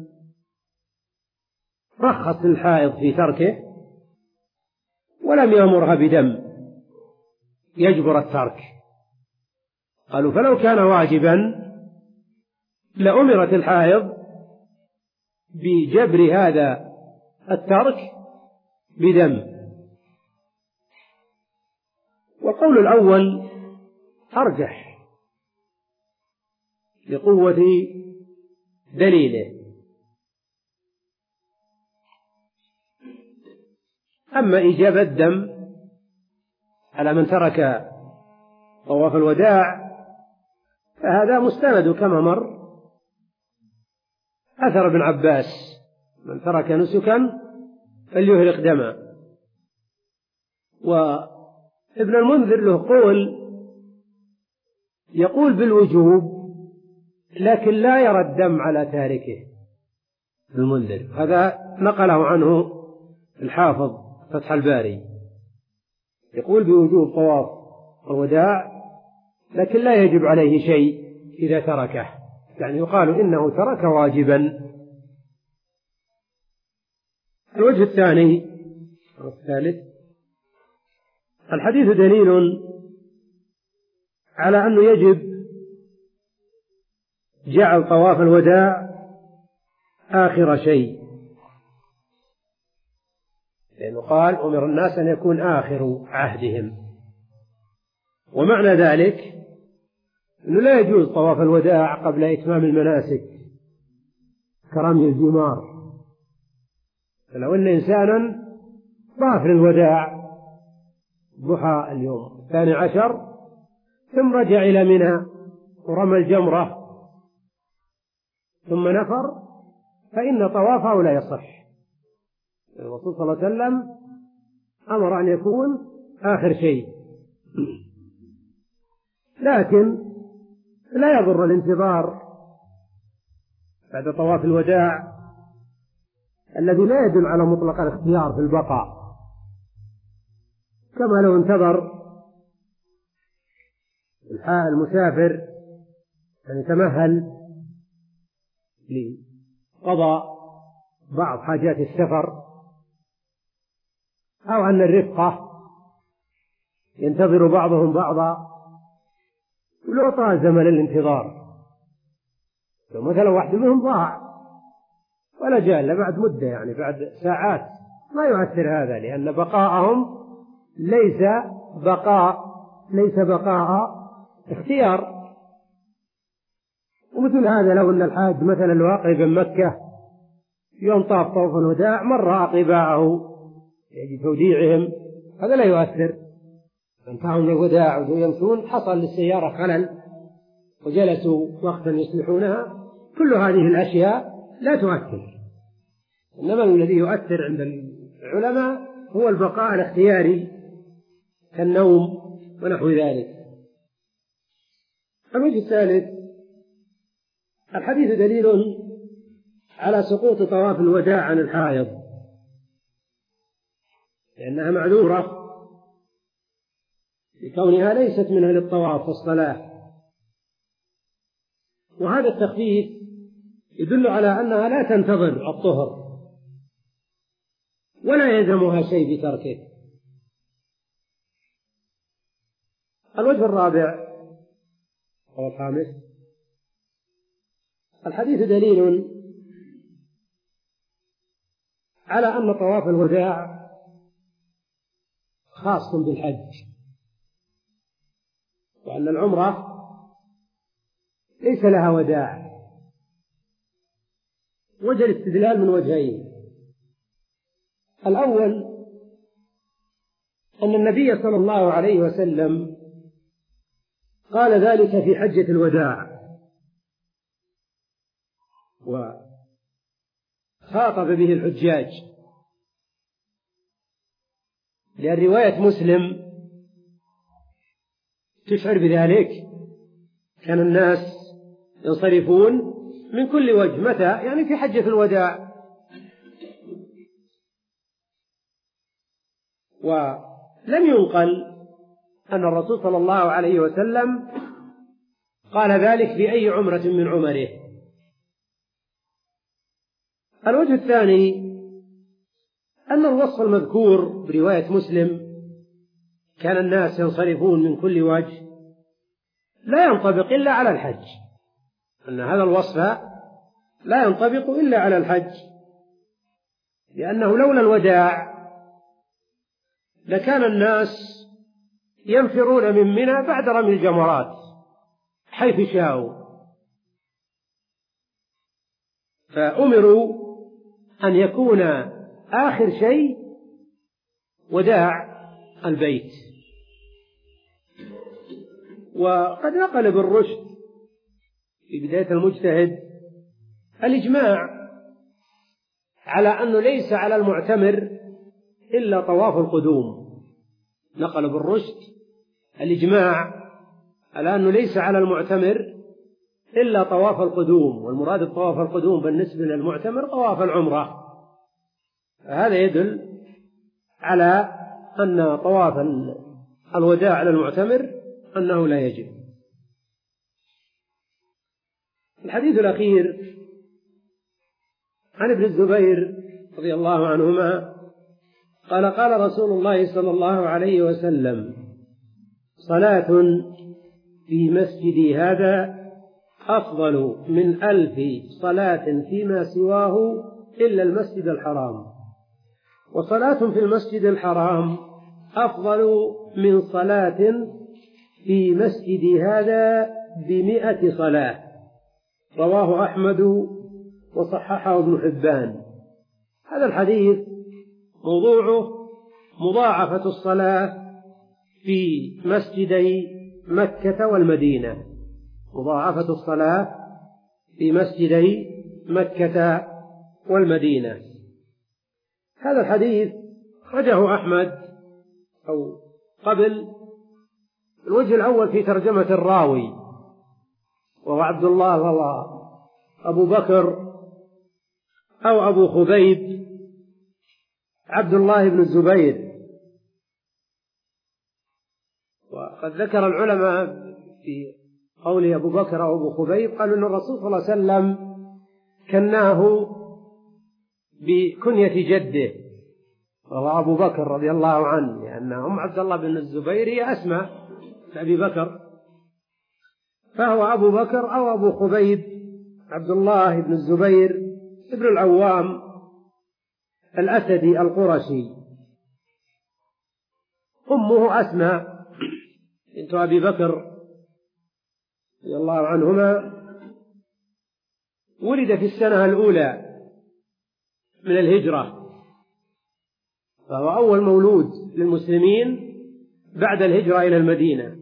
رخص للحائض في تركه ولم يأمرها بدم يجبر الترك. قالوا فلو كان واجبا لأمرت الحائض بجبر هذا الترك بدم. والقول الأول أرجح لقوة دليله. أما إيجاب الدم على من ترك طواف الوداع فهذا مستند كما مر أثر ابن عباس: من ترك نسكا فليهرق دما. وابن المنذر له قول يقول بالوجوب لكن لا يرى الدم على تاركه. المنذر هذا نقله عنه الحافظ فتح الباري، يقول بوجوب طواف الوداع لكن لا يجب عليه شيء إذا تركه، يعني يقال إنه ترك واجبا. الوجه الثاني والثالث: الحديث دليل على أنه يجب جعل طواف الوداع آخر شيء، لأنه قال: أمر الناس أن يكون آخر عهدهم. ومعنى ذلك أنه لا يجوز طواف الوداع قبل إتمام المناسك كرمي الجمار. فلو أن إنسانا طاف للوداع ضحى اليوم الثاني عشر ثم رجع إلى منى ورمى الجمرة ثم نفر فإن طوافه لا يصح. الرسول صلى الله عليه وسلم أمر أن يكون آخر شيء، لكن لا يضر الانتظار بعد طواف الوداع الذي لا يدل على مطلق الاختيار في البقاء، كما لو انتظر المسافر أن يتمهل لقضاء بعض حاجات السفر، أو أن الرفقة ينتظر بعضهم بعضا ولو طال زمن الانتظار. لو مثلا واحد منهم ضاع ولا جاء إلا بعد مدة، يعني بعد ساعات، ما يؤثر هذا، لأن بقاءهم ليس بقاء ليس بقاء اختيار. ومثل هذا لو أن الحاج مثلا لو أقرب من مكة يوم طاف طواف الوداع مر أقرباءه يجي توديعهم، هذا لا يؤثر. انتهوا من الوداع ويمشون حصل للسيارة خلل وجلسوا وقتا يصلحونها، كل هذه الأشياء لا تؤثر. إنما الذي يؤثر عند العلماء هو البقاء الاختياري كالنوم ونحو ذلك. الوجه الثالث: الحديث دليل على سقوط طواف الوداع عن الحائض لأنها معذورة لكونها ليست من أهل الطواف والصلاة. وهذا التخفيف يدل على أنها لا تنتظر الطهر ولا يلزمها شيء بتركه. الوجه الرابع والخامس: الحديث دليل على أن طواف الوداع خاص بالحج، وأن العمرة ليس لها وداع. وجه الاستدلال من وجهين: الأول أن النبي صلى الله عليه وسلم قال ذلك في حجة الوداع وخاطب به الحجاج، لأن رواية مسلم تشعر بذلك: كان الناس ينصرفون من كل وجه. متى؟ يعني في حجة الوداع. ولم ينقل أن الرسول صلى الله عليه وسلم قال ذلك في أي عمرة من عمره. الوجه الثاني أن الوصف المذكور برواية مسلم كان الناس ينصرفون من كل وجه لا ينطبق إلا على الحج، أن هذا الوصف لا ينطبق إلا على الحج، لأنه لولا الوداع لكان الناس ينفرون من منى بعد رمي الجمرات حيث شاءوا. فأمروا أن يكون آخر شيء وداع البيت. وقد نقل ابن رشد في بداية المجتهد الإجماع على أنه ليس على المعتمر إلا طواف القدوم. نقل ابن رشد الإجماع على أنه ليس على المعتمر إلا طواف القدوم، والمراد بطواف القدوم بالنسبة للمعتمر طواف العمرة. هذا يدل على أن طواف الوداع على المعتمر أنه لا يجب. الحديث الأخير عن ابن الزبير رضي الله عنهما قال قال رسول الله صلى الله عليه وسلم: صلاة في مسجدي هذا أفضل من ألف صلاة فيما سواه إلا المسجد الحرام، وصلاة في المسجد الحرام أفضل من صلاة في مسجدي هذا بمئة صلاة. رواه أحمد وصححه ابن حبان. هذا الحديث موضوعه مضاعفة الصلاة في مسجدي مكة والمدينة، مضاعفة الصلاة في مسجدي مكة والمدينة. هذا الحديث أخرجه أحمد أو قبل. الوجه الأول في ترجمة الراوي وهو عبد الله وهو أبو بكر أو أبو خبيب عبد الله بن الزبير. وقد ذكر العلماء في قول أبو بكر أو أبو خبيب قالوا أن الرسول صلى الله عليه وسلم كناه بكنية جده وهو أبو بكر رضي الله عنه، لأن أم عبد الله بن الزبير هي أسمى أبي بكر، فهو أبو بكر أو أبو خبيب عبد الله بن الزبير ابن العوام الأسدي القرشي. أمه أسمى بنت أبي بكر رضي الله عنهما، ولد في السنة الأولى من الهجرة، فهو أول مولود للمسلمين بعد الهجرة إلى المدينة.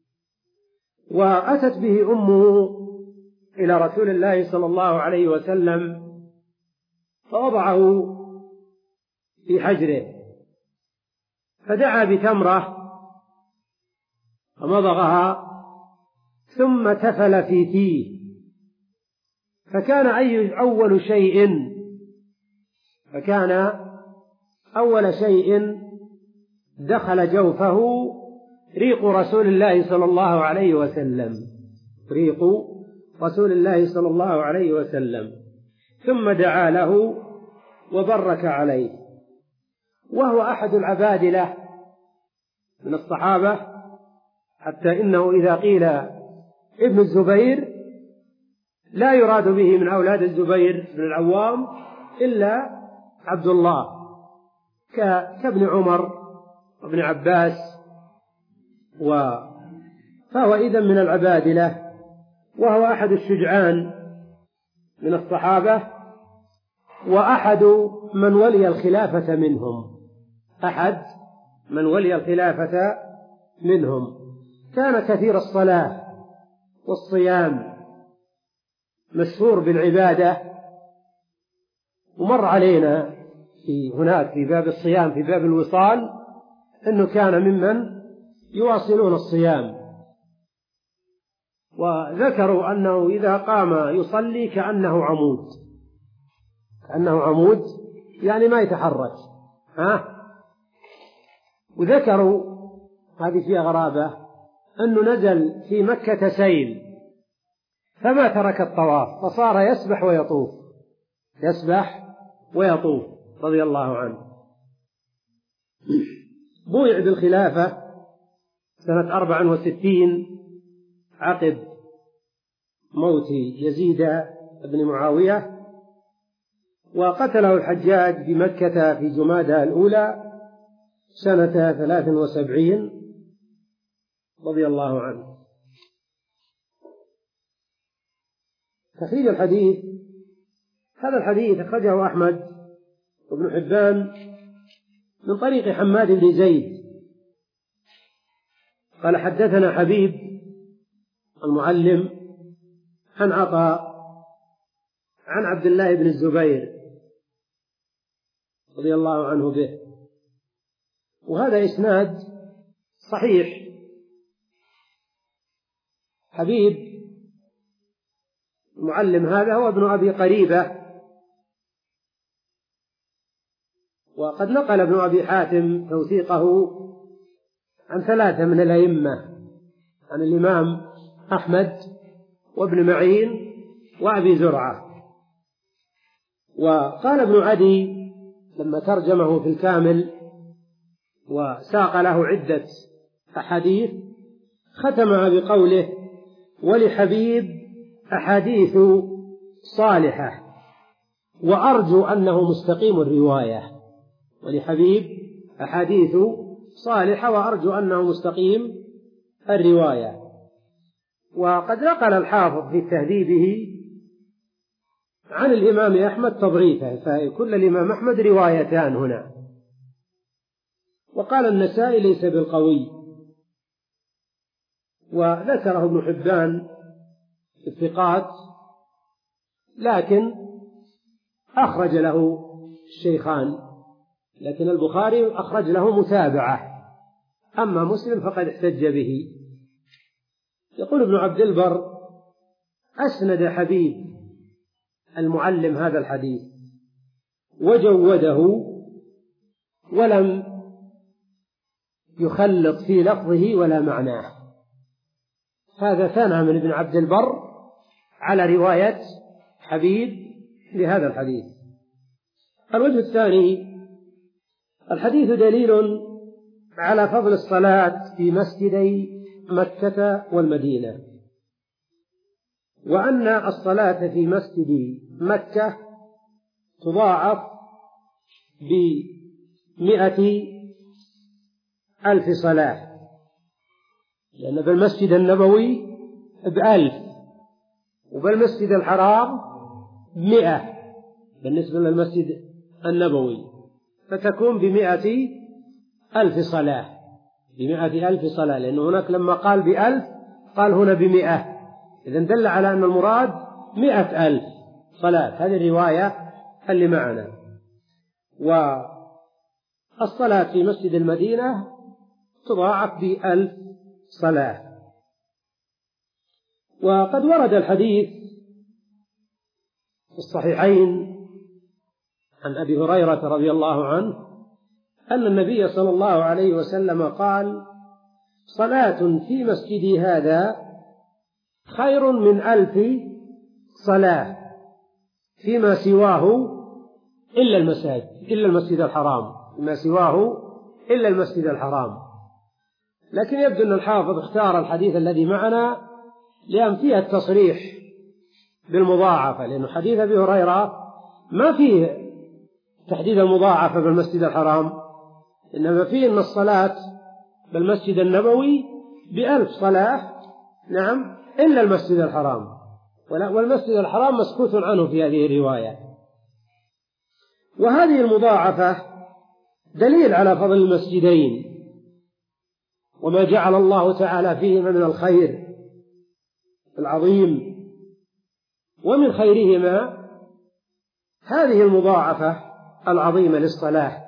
وأتت به أمه إلى رسول الله صلى الله عليه وسلم فوضعه في حجره، فدعا بتمرة فمضغها ثم تفل في فيه، فكان أي أول شيء فكان أول شيء دخل جوفه ريق رسول الله صلى الله عليه وسلم، ريق رسول الله صلى الله عليه وسلم، ثم دعا له وبرك عليه. وهو أحد العبادلة من الصحابة، حتى إنه إذا قيل ابن الزبير لا يراد به من أولاد الزبير بن العوام إلا عبد الله، كابن عمر وابن عباس، و فهو إذن من العبادلة، وهو أحد الشجعان من الصحابة، وأحد من ولي الخلافة منهم أحد من ولي الخلافة منهم كان كثير الصلاة والصيام، مشهور بالعبادة. ومر علينا في هناك في باب الصيام في باب الوصال أنه كان ممن يواصلون الصيام، وذكروا أنه إذا قام يصلي كأنه عمود، كأنه عمود يعني ما يتحرك. ها؟ وذكروا هذه فيها غرابة أنه نزل في مكة سيل فما ترك الطواف، فصار يسبح ويطوف يسبح ويطوف رضي الله عنه. بويع بالخلافة سنة أربع وستين عقب موت يزيد بن معاوية، وقتله الحجاج بمكة في جمادى الأولى سنة ثلاث وسبعين رضي الله عنه. تخريج الحديث: هذا الحديث أخرجه أحمد وابن حبان من طريق حماد بن زيد قال حدثنا حبيب المعلم عن عطاء عن عبد الله بن الزبير رضي الله عنه به، وهذا إسناد صحيح. حبيب المعلم هذا هو ابن أبي قريبة، وقد نقل ابن أبي حاتم توثيقه عن ثلاثة من الأئمة، عن الإمام أحمد وابن معين وأبي زرعة. وقال ابن عدي لما ترجمه في الكامل وساق له عدة أحاديث ختمها بقوله: ولحبيب أحاديث صالحة وأرجو أنه مستقيم الرواية. ولحبيب أحاديث صالحة وأرجو أنه مستقيم الرواية. وقد نقل الحافظ في تهذيبه عن الإمام أحمد تضعيفه، فكل الإمام أحمد روايتان هنا. وقال النسائي ليس بالقوي، وذكره ابن حبان في الثقات، لكن أخرج له الشيخان، لكن البخاري أخرج له متابعة، أما مسلم فقد احتج به. يقول ابن عبد البر: أسند حبيب المعلم هذا الحديث وجوده ولم يخلط في لفظه ولا معناه. هذا ثنى من ابن عبد البر على رواية حبيب لهذا الحديث. الوجه الثاني: الحديث دليل على فضل الصلاة في مسجدي مكة والمدينة، وأن الصلاة في مسجد مكة تضاعف بمئة ألف صلاة، لأن بالمسجد النبوي بألف، وبالمسجد الحرام مئة بالنسبة للمسجد النبوي، فتكون بمئة ألف صلاة، بمئة ألف صلاة، لأنه هناك لما قال بألف قال هنا بمئة، إذن دل على أن المراد مئة ألف صلاة. هذه الرواية اللي معنا. والصلاة في مسجد المدينة تضاعف بألف صلاة. وقد ورد الحديث في الصحيحين عن أبي هريرة رضي الله عنه أن النبي صلى الله عليه وسلم قال: صلاة في مسجدي هذا خير من ألف صلاة فيما سواه إلا المساجد إلا المسجد الحرام فيما سواه إلا المسجد الحرام. لكن يبدو أن الحافظ اختار الحديث الذي معنا لأن فيه التصريح بالمضاعفة، لأن حديث أبي هريرة ما فيه تحديد المضاعفة بالمسجد الحرام، إنما فيه أن الصلاة بالمسجد النبوي بألف صلاة، نعم، إلا المسجد الحرام، والمسجد الحرام مسكوت عنه في هذه الرواية. وهذه المضاعفة دليل على فضل المسجدين وما جعل الله تعالى فيهما من الخير العظيم. ومن خيرهما هذه المضاعفة العظيمة للصلاة،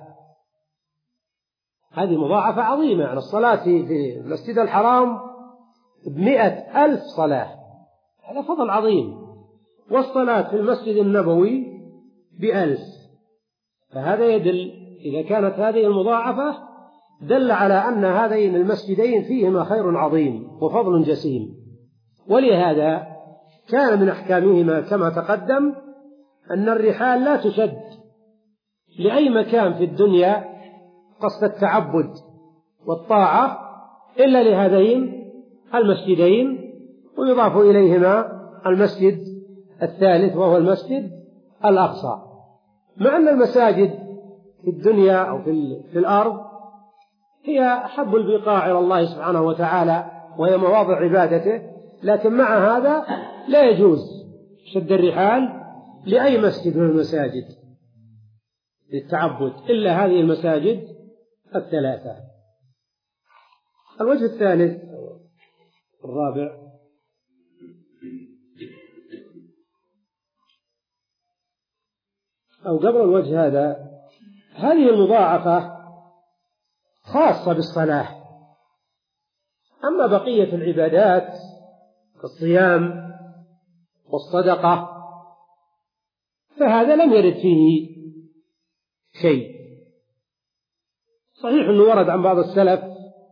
هذه مضاعفة عظيمة عن الصلاة في المسجد الحرام بمئة ألف صلاة، هذا فضل عظيم. والصلاة في المسجد النبوي بألف، فهذا يدل، إذا كانت هذه المضاعفة دل على أن هذين المسجدين فيهما خير عظيم وفضل جسيم. ولهذا كان من أحكامهما كما تقدم أن الرحال لا تشد لأي مكان في الدنيا قصد التعبد والطاعة إلا لهذين المسجدين، ويضاف إليهما المسجد الثالث وهو المسجد الأقصى. مع أن المساجد في الدنيا أو في الأرض هي أحب البقاع إلى الله سبحانه وتعالى وهي مواضع عبادته، لكن مع هذا لا يجوز شد الرحال لأي مسجد من المساجد للتعبد إلا هذه المساجد الثلاثة. الوجه الثالث الرابع أو قبل الوجه هذا، هذه المضاعفة خاصة بالصلاة، أما بقية العبادات كالصيام والصدقة فهذا لم يرد فيه شيء. صحيح أنه ورد عن بعض السلف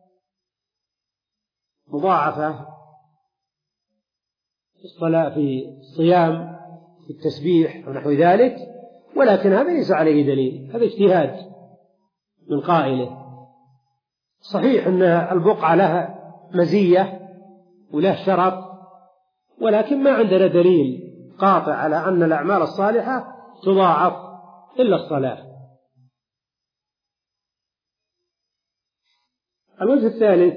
مضاعفة في الصلاة في الصيام في التسبيح ونحو ذلك، ولكن هذا ليس عليه دليل، هذا اجتهاد من قائله. صحيح أن البقعة لها مزية وله شرف، ولكن ما عندنا دليل قاطع على أن الأعمال الصالحة تضاعف إلا الصلاة. الوجه الثالث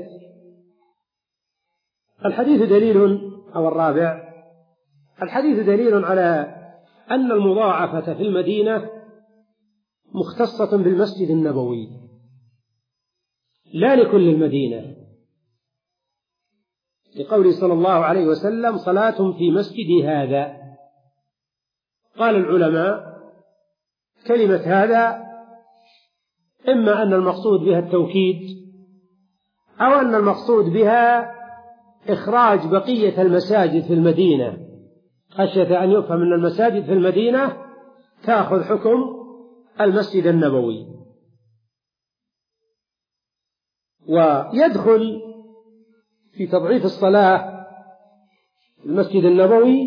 الحديث دليل أو الرابع الحديث دليل على أن المضاعفة في المدينة مختصة بالمسجد النبوي لا لكل المدينة، لقوله صلى الله عليه وسلم صلاة في مسجدي هذا. قال العلماء كلمة هذا إما أن المقصود بها التوكيد أو أن المقصود بها إخراج بقية المساجد في المدينة، خشية أن يفهم أن المساجد في المدينة تأخذ حكم المسجد النبوي. ويدخل في تضعيف الصلاة في المسجد النبوي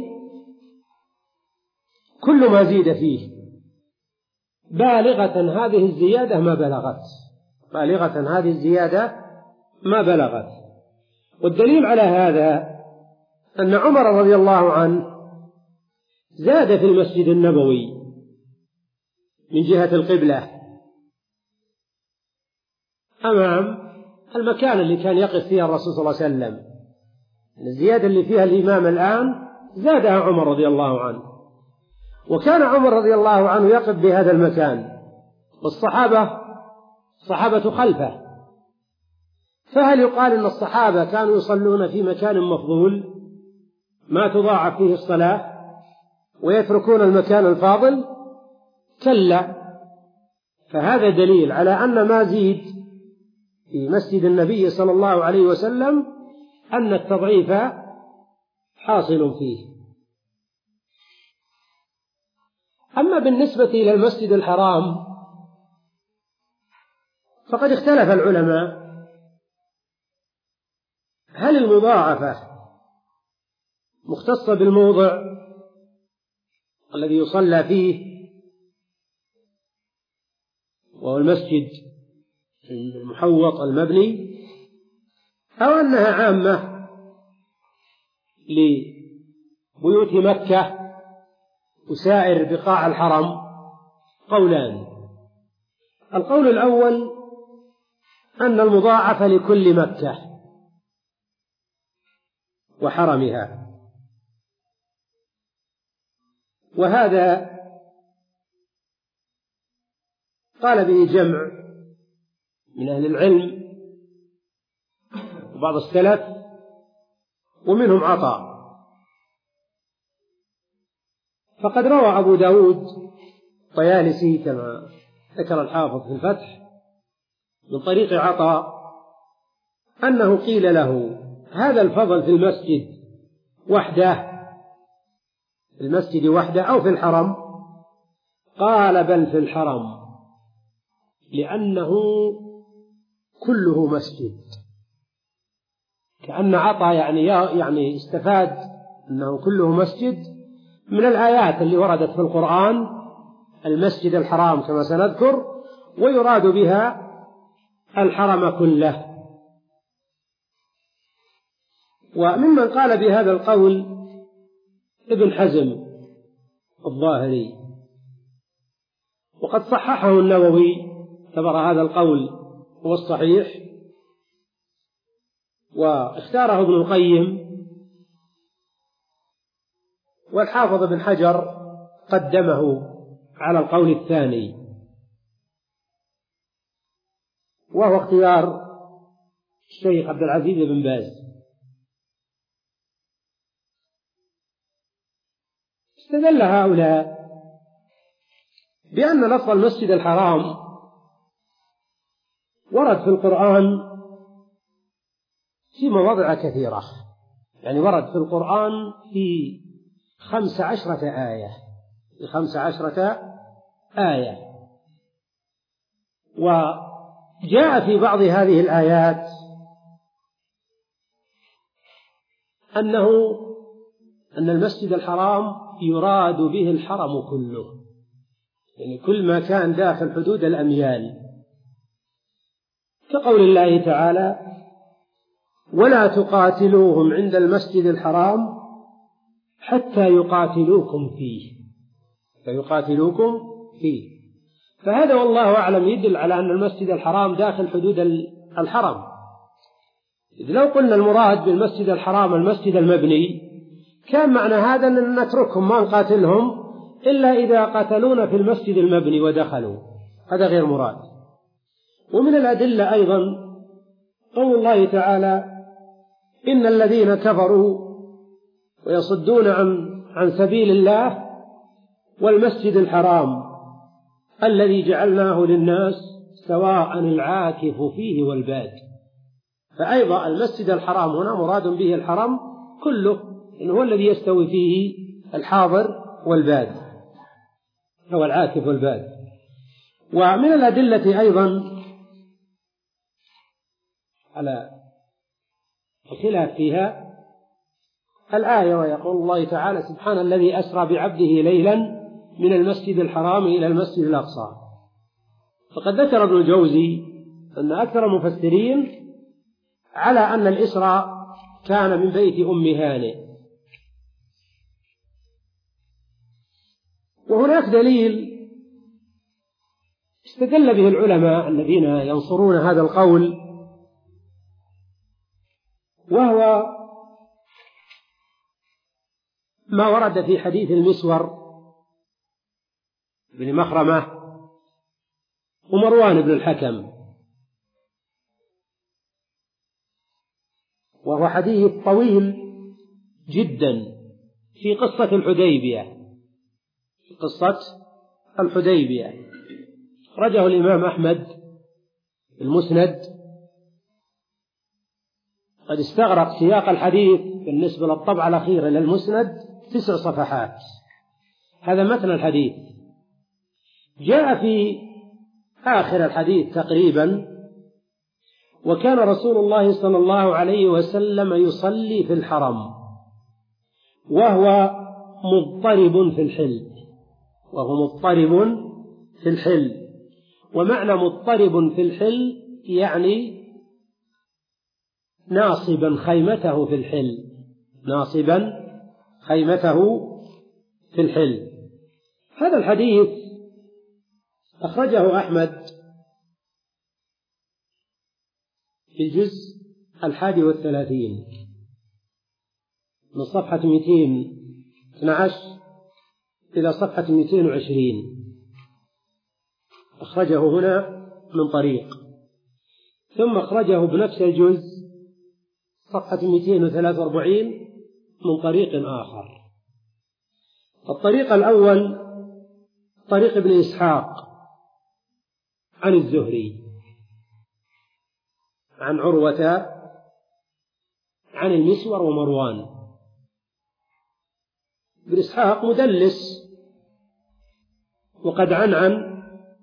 كل ما زيد فيه بالغة هذه الزيادة ما بلغت بالغة هذه الزيادة ما بلغت. والدليل على هذا أن عمر رضي الله عنه زاد في المسجد النبوي من جهة القبلة أمام المكان اللي كان يقف فيها الرسول صلى الله عليه وسلم. الزيادة اللي فيها الإمام الآن زادها عمر رضي الله عنه، وكان عمر رضي الله عنه يقف بهذا المكان والصحابة الصحابة خلفه، فهل يقال أن الصحابة كانوا يصلون في مكان مفضول ما تضاعف فيه الصلاة ويتركون المكان الفاضل؟ كلا. فهذا دليل على أن ما زيد في مسجد النبي صلى الله عليه وسلم أن التضعيف حاصل فيه. أما بالنسبة إلى المسجد الحرام فقد اختلف العلماء هل المضاعفة مختصة بالموضع الذي يصلى فيه وهو المسجد المحوط المبني، أو أنها عامة لبيوت مكة وسائر بقاع الحرم؟ قولان. القول الأول أن المضاعفة لكل مكة وحرمها، وهذا قال به جمع من أهل العلم وبعض السلف ومنهم عطاء. فقد روى أبو داود طيالسي كما ذكر الحافظ في الفتح من طريق عطاء أنه قيل له هذا الفضل في المسجد وحده في المسجد وحده أو في الحرم؟ قال بل في الحرم، لأنه كله مسجد. كأن عطا يعني يعني استفاد أنه كله مسجد من الآيات اللي وردت في القرآن المسجد الحرام كما سنذكر، ويراد بها الحرم كله. وممن قال بهذا القول ابن حزم الظاهري، وقد صححه النووي اعتبر هذا القول هو الصحيح، واختاره ابن القيم، والحافظ ابن حجر قدمه على القول الثاني، وهو اختيار الشيخ عبد العزيز بن باز. استدل هؤلاء بأن لفظ المسجد الحرام ورد في القرآن في مواضع كثيرة، يعني ورد في القرآن في خمس عشرة آية في خمس عشرة آية وجاء في بعض هذه الآيات أنه أن المسجد الحرام يراد به الحرم كله، يعني كل ما كان داخل حدود الأميال، كقول الله تعالى: ولا تقاتلوهم عند المسجد الحرام حتى يقاتلوكم فيه فيقاتلوكم فيه. فهذا والله أعلم يدل على أن المسجد الحرام داخل حدود الحرم، إذ لو قلنا المراد بالمسجد الحرام المسجد المبني كان معنى هذا أن نتركهم ما نقاتلهم إلا إذا قاتلونا في المسجد المبني ودخلوا، هذا غير مراد. ومن الأدلة أيضا قول الله تعالى: إن الذين كفروا ويصدون عن عن سبيل الله والمسجد الحرام الذي جعلناه للناس سواء العاكف فيه والباد. فأيضا المسجد الحرام هنا مراد به الحرم كله، إنه هو الذي يستوي فيه الحاضر والباد هو العاكف والباد. ومن الأدلة أيضا على الخلاف فيها الآية: ويقول الله تعالى: سبحان الذي أسرى بعبده ليلا من المسجد الحرام إلى المسجد الأقصى. فقد ذكر ابن الجوزي أن أكثر المفسرين على أن الإسراء كان من بيت أم هانئ. وهناك دليل استدل به العلماء الذين ينصرون هذا القول، وهو ما ورد في حديث المسور بن مخرمة ومروان بن الحكم، وهو حديث طويل جدا في قصة الحديبية في قصة الحديبية رجه الإمام أحمد المسند. قد استغرق سياق الحديث بالنسبة للطبعة الأخيرة للمسند تسع صفحات. هذا متن الحديث. جاء في آخر الحديث تقريبا: وكان رسول الله صلى الله عليه وسلم يصلي في الحرم وهو مضطرب في الحل وهو مضطرب في الحل ومعنى مضطرب في الحل يعني ناصبا خيمته في الحل ناصبا خيمته في الحل. هذا الحديث أخرجه أحمد في الجزء الحادي والثلاثين من صفحة مئتين واثني عشر إلى صفحة مئتين وعشرين، أخرجه هنا من طريق، ثم أخرجه بنفس الجزء صفحة مئتين وثلاثة وأربعين من طريق آخر. الطريق الأول طريق ابن إسحاق عن الزهري عن عروة عن المسور ومروان. ابن إسحاق مدلس وقد عنعن،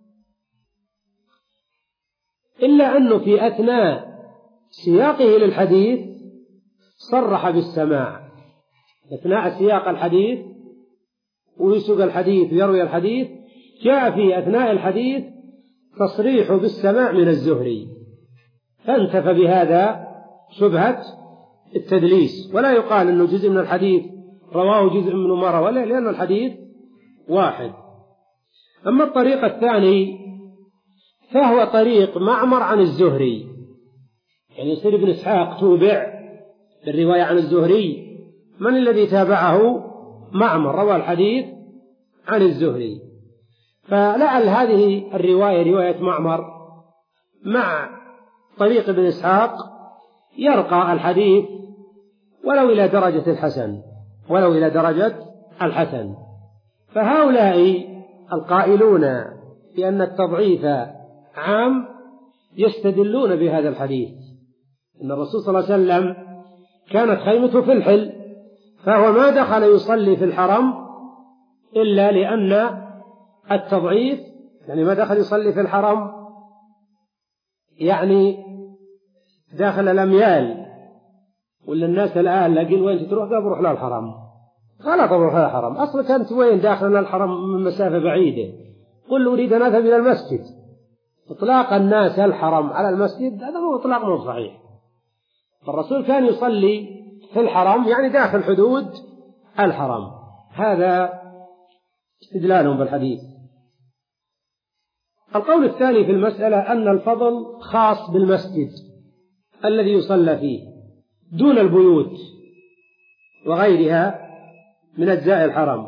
إلا أنه في أثناء سياقه للحديث صرح بالسماع. أثناء سياق الحديث ويسوق الحديث ويروي الحديث جاء في أثناء الحديث تصريح بالسماع من الزهري، فانتفى بهذا شبهة التدليس، ولا يقال أنه جزء من الحديث رواه جزء منه ما رواه، لأن الحديث واحد. أما الطريق الثاني فهو طريق معمر عن الزهري، يعني يصير ابن إسحاق توبع بالرواية عن الزهري. من الذي تابعه؟ معمر، روى الحديث عن الزهري. فلعل هذه الرواية رواية معمر مع طريق ابن إسحاق يرقى الحديث ولو إلى درجة الحسن ولو إلى درجة الحسن. فهؤلاء القائلون بأن التضعيف عام يستدلون بهذا الحديث، إن الرسول صلى الله عليه وسلم كانت خيمته في الحل، فهو ما دخل يصلي في الحرم إلا لأن التضعيف، يعني ما دخل يصلي في الحرم يعني داخل الأميال، ولا الناس الآن لقين وين تروح؟ قال بروح لها الحرم. غلط، بروح لها الحرم. أصلا كانت وين؟ داخل الحرم من مسافة بعيدة. قل أريد أن أذهب إلى المسجد. إطلاق الناس الحرم على المسجد هذا هو إطلاق مو صحيح. فالرسول كان يصلي في الحرم يعني داخل حدود الحرم. هذا استدلالهم بالحديث. القول الثاني في المسألة أن الفضل خاص بالمسجد الذي يصلى فيه دون البيوت وغيرها من أجزاء الحرم.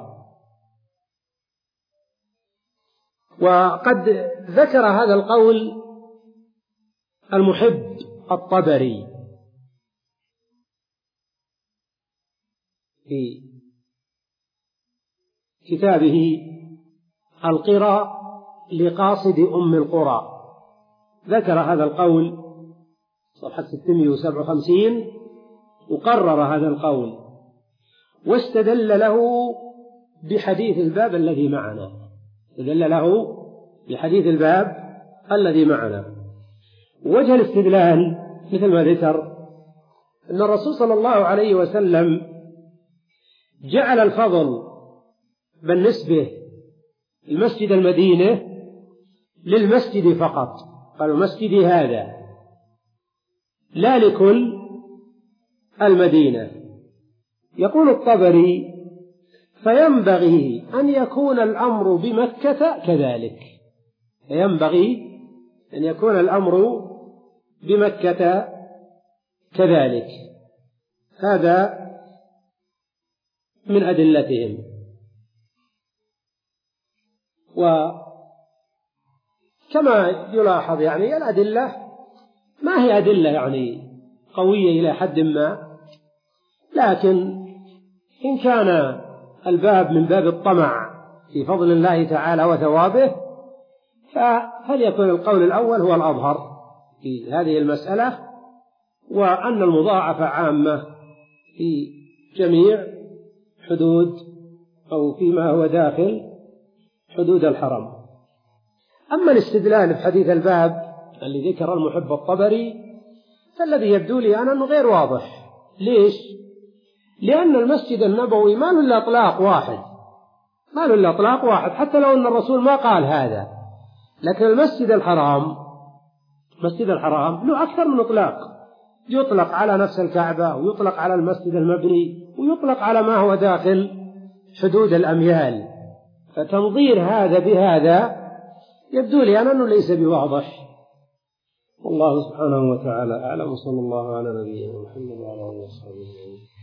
وقد ذكر هذا القول المحب الطبري في كتابه القرى لقاصد أم القرى، ذكر هذا القول صفحة ستمائة وسبعة وخمسين، وقرر هذا القول واستدل له بحديث الباب الذي معنا استدل له بحديث الباب الذي معنا. وجه الاستدلال مثل ما ذكر أن الرسول صلى الله عليه وسلم جعل الفضل بالنسبة لمسجد المدينة للمسجد فقط، قالوا مسجدي هذا، لا لكل المدينة. يقول الطبري: فينبغي أن يكون الأمر بمكة كذلك فينبغي أن يكون الأمر بمكة كذلك. هذا من أدلتهم. وكما يلاحظ يعني الأدلة ما هي أدلة يعني قوية إلى حد ما، لكن إن كان الباب من باب الطمع في فضل الله تعالى وثوابه فليكن القول الأول هو الأظهر في هذه المسألة، وأن المضاعفة عامة في جميع حدود أو فيما هو داخل حدود الحرم. أما الاستدلال بحديث الباب اللي ذكر المحب الطبري فالذي يبدو لي أنا أنه غير واضح. ليش؟ لأن المسجد النبوي ما له إلا إطلاق واحد ما له إلا إطلاق واحد حتى لو أن الرسول ما قال هذا، لكن المسجد الحرام مسجد الحرام له أكثر من إطلاق، يطلق على نفس الكعبة، ويطلق على المسجد المبني، ويطلق على ما هو داخل حدود الأميال. فتنظير هذا بهذا يبدو لي أنا أنه ليس بواضح. والله سبحانه وتعالى أعلم، وصلى الله على نبينا محمد وعلى آله وصحبه.